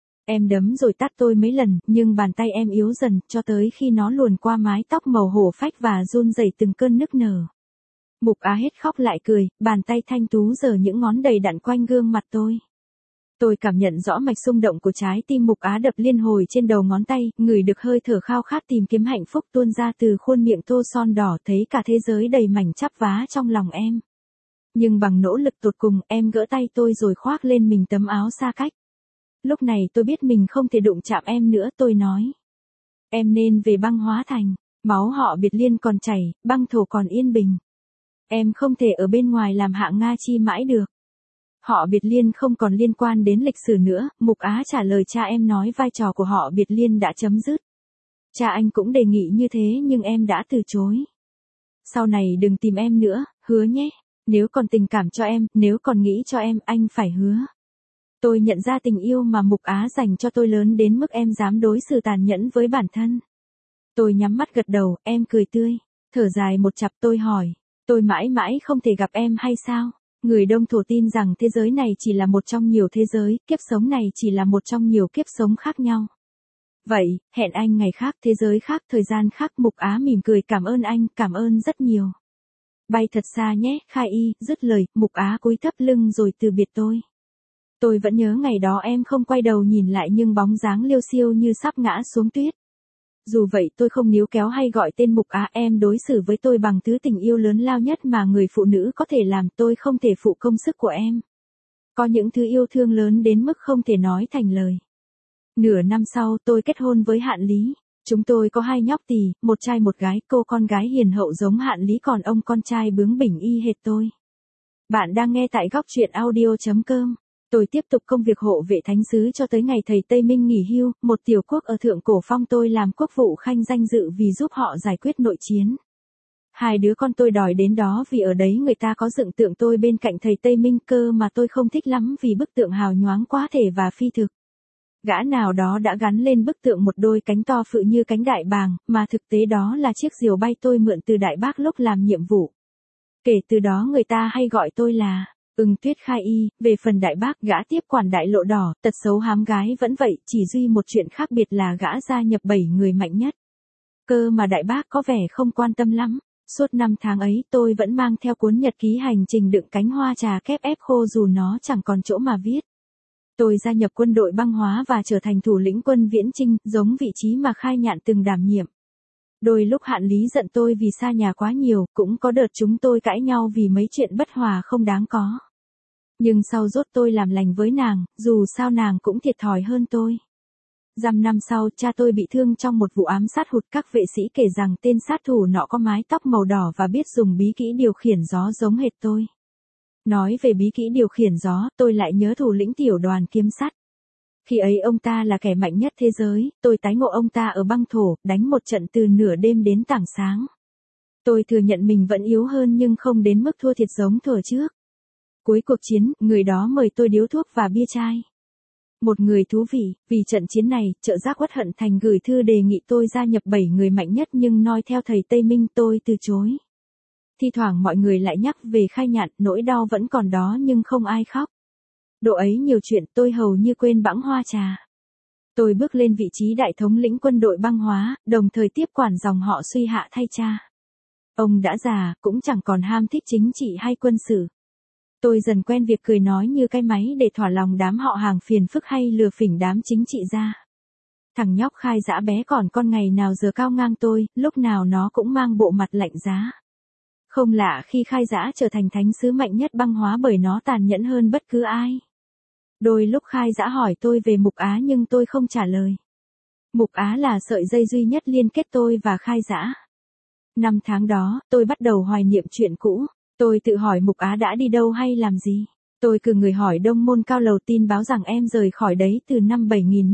Em đấm rồi tát tôi mấy lần, nhưng bàn tay em yếu dần, cho tới khi nó luồn qua mái tóc màu hổ phách và run rẩy từng cơn nức nở. Mục Á hết khóc lại cười, bàn tay thanh tú giở những ngón đầy đặn quanh gương mặt tôi. Tôi cảm nhận rõ mạch xung động của trái tim Mục Á đập liên hồi trên đầu ngón tay, ngửi được hơi thở khao khát tìm kiếm hạnh phúc tuôn ra từ khuôn miệng tô son đỏ, thấy cả thế giới đầy mảnh chắp vá trong lòng em. Nhưng bằng nỗ lực tột cùng, em gỡ tay tôi rồi khoác lên mình tấm áo xa cách. Lúc này tôi biết mình không thể đụng chạm em nữa, tôi nói. Em nên về Băng Hóa Thành, máu họ Biệt Liên còn chảy, băng thổ còn yên bình. Em không thể ở bên ngoài làm hạng Nga chi mãi được. Họ Biệt Liên không còn liên quan đến lịch sử nữa, Mục Á trả lời cha em nói vai trò của họ Biệt Liên đã chấm dứt. Cha anh cũng đề nghị như thế nhưng em đã từ chối. Sau này đừng tìm em nữa, hứa nhé. Nếu còn tình cảm cho em, nếu còn nghĩ cho em, anh phải hứa. Tôi nhận ra tình yêu mà Mục Á dành cho tôi lớn đến mức em dám đối xử tàn nhẫn với bản thân. Tôi nhắm mắt gật đầu, em cười tươi. Thở dài một chặp tôi hỏi, tôi mãi mãi không thể gặp em hay sao? Người Đông Thổ tin rằng thế giới này chỉ là một trong nhiều thế giới, kiếp sống này chỉ là một trong nhiều kiếp sống khác nhau. Vậy, hẹn anh ngày khác, thế giới khác, thời gian khác. Mục Á mỉm cười, cảm ơn anh, cảm ơn rất nhiều. Bay thật xa nhé, Khai Y, dứt lời, Mục Á cúi thấp lưng rồi từ biệt tôi. Tôi vẫn nhớ ngày đó em không quay đầu nhìn lại nhưng bóng dáng liêu xiêu như sắp ngã xuống tuyết. Dù vậy tôi không níu kéo hay gọi tên Mục Á, em đối xử với tôi bằng thứ tình yêu lớn lao nhất mà người phụ nữ có thể làm, tôi không thể phụ công sức của em. Có những thứ yêu thương lớn đến mức không thể nói thành lời. Nửa năm sau tôi kết hôn với Hạn Lý. Chúng tôi có 2 nhóc tỳ, một trai một gái, cô con gái hiền hậu giống Hạn Lý còn ông con trai bướng bỉnh y hệt tôi. Bạn đang nghe tại góc truyện audio.com. Tôi tiếp tục công việc hộ vệ thánh sứ cho tới ngày thầy Tây Minh nghỉ hưu, một tiểu quốc ở Thượng Cổ phong tôi làm quốc vụ khanh danh dự vì giúp họ giải quyết nội chiến. 2 đứa con tôi đòi đến đó vì ở đấy người ta có dựng tượng tôi bên cạnh thầy Tây Minh cơ mà tôi không thích lắm vì bức tượng hào nhoáng quá thể và phi thực. Gã nào đó đã gắn lên bức tượng một đôi cánh to phự như cánh đại bàng, mà thực tế đó là chiếc diều bay tôi mượn từ đại bác lúc làm nhiệm vụ. Kể từ đó người ta hay gọi tôi là Tuyết Khai Y. Về phần đại bác, gã tiếp quản đại lộ đỏ, tật xấu hám gái vẫn vậy, chỉ duy một chuyện khác biệt là gã gia nhập 7 người mạnh nhất. Cơ mà đại bác có vẻ không quan tâm lắm. Suốt 5 tháng ấy tôi vẫn mang theo cuốn nhật ký hành trình đựng cánh hoa trà kép ép khô dù nó chẳng còn chỗ mà viết. Tôi gia nhập quân đội băng hóa và trở thành thủ lĩnh quân Viễn Chinh, giống vị trí mà Khai Nhạn từng đảm nhiệm. Đôi lúc Hạn Lý giận tôi vì xa nhà quá nhiều, cũng có đợt chúng tôi cãi nhau vì mấy chuyện bất hòa không đáng có. Nhưng sau rốt tôi làm lành với nàng, dù sao nàng cũng thiệt thòi hơn tôi. Dăm năm sau, cha tôi bị thương trong một vụ ám sát hụt, các vệ sĩ kể rằng tên sát thủ nọ có mái tóc màu đỏ và biết dùng bí kỹ điều khiển gió giống hệt tôi. Nói về bí kỹ điều khiển gió, tôi lại nhớ thủ lĩnh tiểu đoàn kiếm sắt. Khi ấy ông ta là kẻ mạnh nhất thế giới, tôi tái ngộ ông ta ở băng thổ, đánh một trận từ nửa đêm đến tảng sáng. Tôi thừa nhận mình vẫn yếu hơn nhưng không đến mức thua thiệt giống thuở trước. Cuối cuộc chiến, người đó mời tôi điếu thuốc và bia chai. Một người thú vị, vì trận chiến này, Trợ Giác Uất Hận Thành gửi thư đề nghị tôi gia nhập 7 người mạnh nhất nhưng noi theo thầy Tây Minh tôi từ chối. Thi thoảng mọi người lại nhắc về Khai Nhạn, nỗi đau vẫn còn đó nhưng không ai khóc. Độ ấy nhiều chuyện tôi hầu như quên bẵng hoa trà. Tôi bước lên vị trí đại thống lĩnh quân đội băng hóa, đồng thời tiếp quản dòng họ Suy Hạ thay cha. Ông đã già, cũng chẳng còn ham thích chính trị hay quân sự. Tôi dần quen việc cười nói như cái máy để thỏa lòng đám họ hàng phiền phức hay lừa phỉnh đám chính trị gia. Thằng nhóc Khai Dã bé còn con ngày nào giờ cao ngang tôi, lúc nào nó cũng mang bộ mặt lạnh giá. Không lạ khi Khai Dã trở thành thánh sứ mạnh nhất băng hóa bởi nó tàn nhẫn hơn bất cứ ai. Đôi lúc Khai Dã hỏi tôi về Mục Á nhưng tôi không trả lời. Mục Á là sợi dây duy nhất liên kết tôi và Khai Dã. 5 tháng đó, tôi bắt đầu hoài niệm chuyện cũ. Tôi tự hỏi Mục Á đã đi đâu hay làm gì. Tôi cử người hỏi Đông Môn Cao Lầu tin báo rằng em rời khỏi đấy từ năm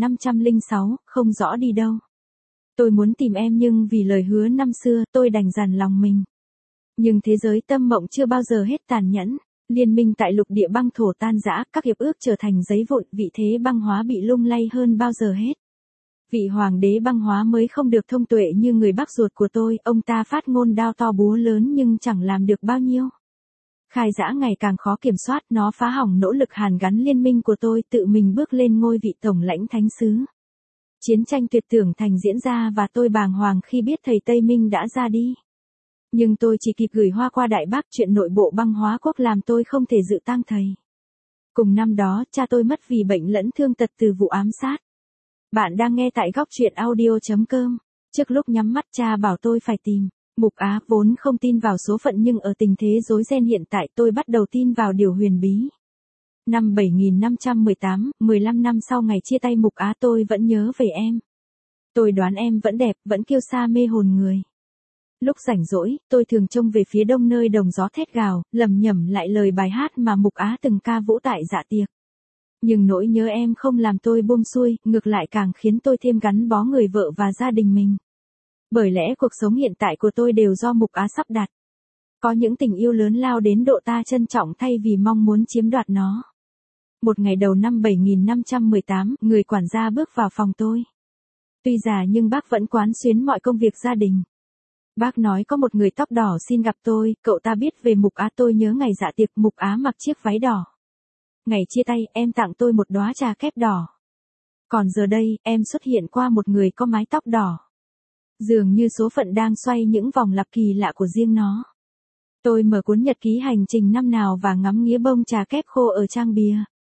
7506, không rõ đi đâu. Tôi muốn tìm em nhưng vì lời hứa năm xưa tôi đành dằn lòng mình. Nhưng thế giới tâm mộng chưa bao giờ hết tàn nhẫn. Liên minh tại lục địa băng thổ tan rã, các hiệp ước trở thành giấy vụn, vị thế băng hóa bị lung lay hơn bao giờ hết. Vị hoàng đế băng hóa mới không được thông tuệ như người bác ruột của tôi, ông ta phát ngôn đao to búa lớn nhưng chẳng làm được bao nhiêu. Khai Dã ngày càng khó kiểm soát, nó phá hỏng nỗ lực hàn gắn liên minh của tôi, tự mình bước lên ngôi vị tổng lãnh thánh sứ. Chiến tranh tuyệt tưởng thành diễn ra và tôi bàng hoàng khi biết thầy Tây Minh đã ra đi. Nhưng tôi chỉ kịp gửi hoa qua đại bác, chuyện nội bộ băng hóa quốc làm tôi không thể dự tang thầy. Cùng năm đó, cha tôi mất vì bệnh lẫn thương tật từ vụ ám sát. Bạn đang nghe tại góc truyện audio.com. Trước lúc nhắm mắt cha bảo tôi phải tìm Mục Á, vốn không tin vào số phận nhưng ở tình thế rối ren hiện tại tôi bắt đầu tin vào điều huyền bí. Năm 7518, 15 năm sau ngày chia tay Mục Á tôi vẫn nhớ về em. Tôi đoán em vẫn đẹp, vẫn kiêu sa mê hồn người. Lúc rảnh rỗi, tôi thường trông về phía đông nơi đồng gió thét gào, lầm nhầm lại lời bài hát mà Mục Á từng ca vũ tại dạ tiệc. Nhưng nỗi nhớ em không làm tôi buông xuôi, ngược lại càng khiến tôi thêm gắn bó người vợ và gia đình mình. Bởi lẽ cuộc sống hiện tại của tôi đều do Mục Á sắp đặt. Có những tình yêu lớn lao đến độ ta trân trọng thay vì mong muốn chiếm đoạt nó. Một ngày đầu năm 7518, người quản gia bước vào phòng tôi. Tuy già nhưng bác vẫn quán xuyến mọi công việc gia đình. Bác nói có một người tóc đỏ xin gặp tôi, cậu ta biết về Mục Á. Tôi nhớ ngày dạ tiệc Mục Á mặc chiếc váy đỏ. Ngày chia tay, em tặng tôi một đóa trà kép đỏ. Còn giờ đây, em xuất hiện qua một người có mái tóc đỏ. Dường như số phận đang xoay những vòng lặp kỳ lạ của riêng nó. Tôi mở cuốn nhật ký hành trình năm nào và ngắm nghía bông trà kép khô ở trang bìa.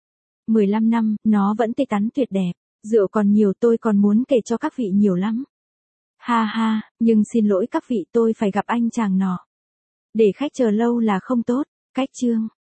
15 năm, nó vẫn tươi tắn tuyệt đẹp. Rượu còn nhiều tôi còn muốn kể cho các vị nhiều lắm. Ha ha, nhưng xin lỗi các vị tôi phải gặp anh chàng nọ. Để khách chờ lâu là không tốt. Cách chương.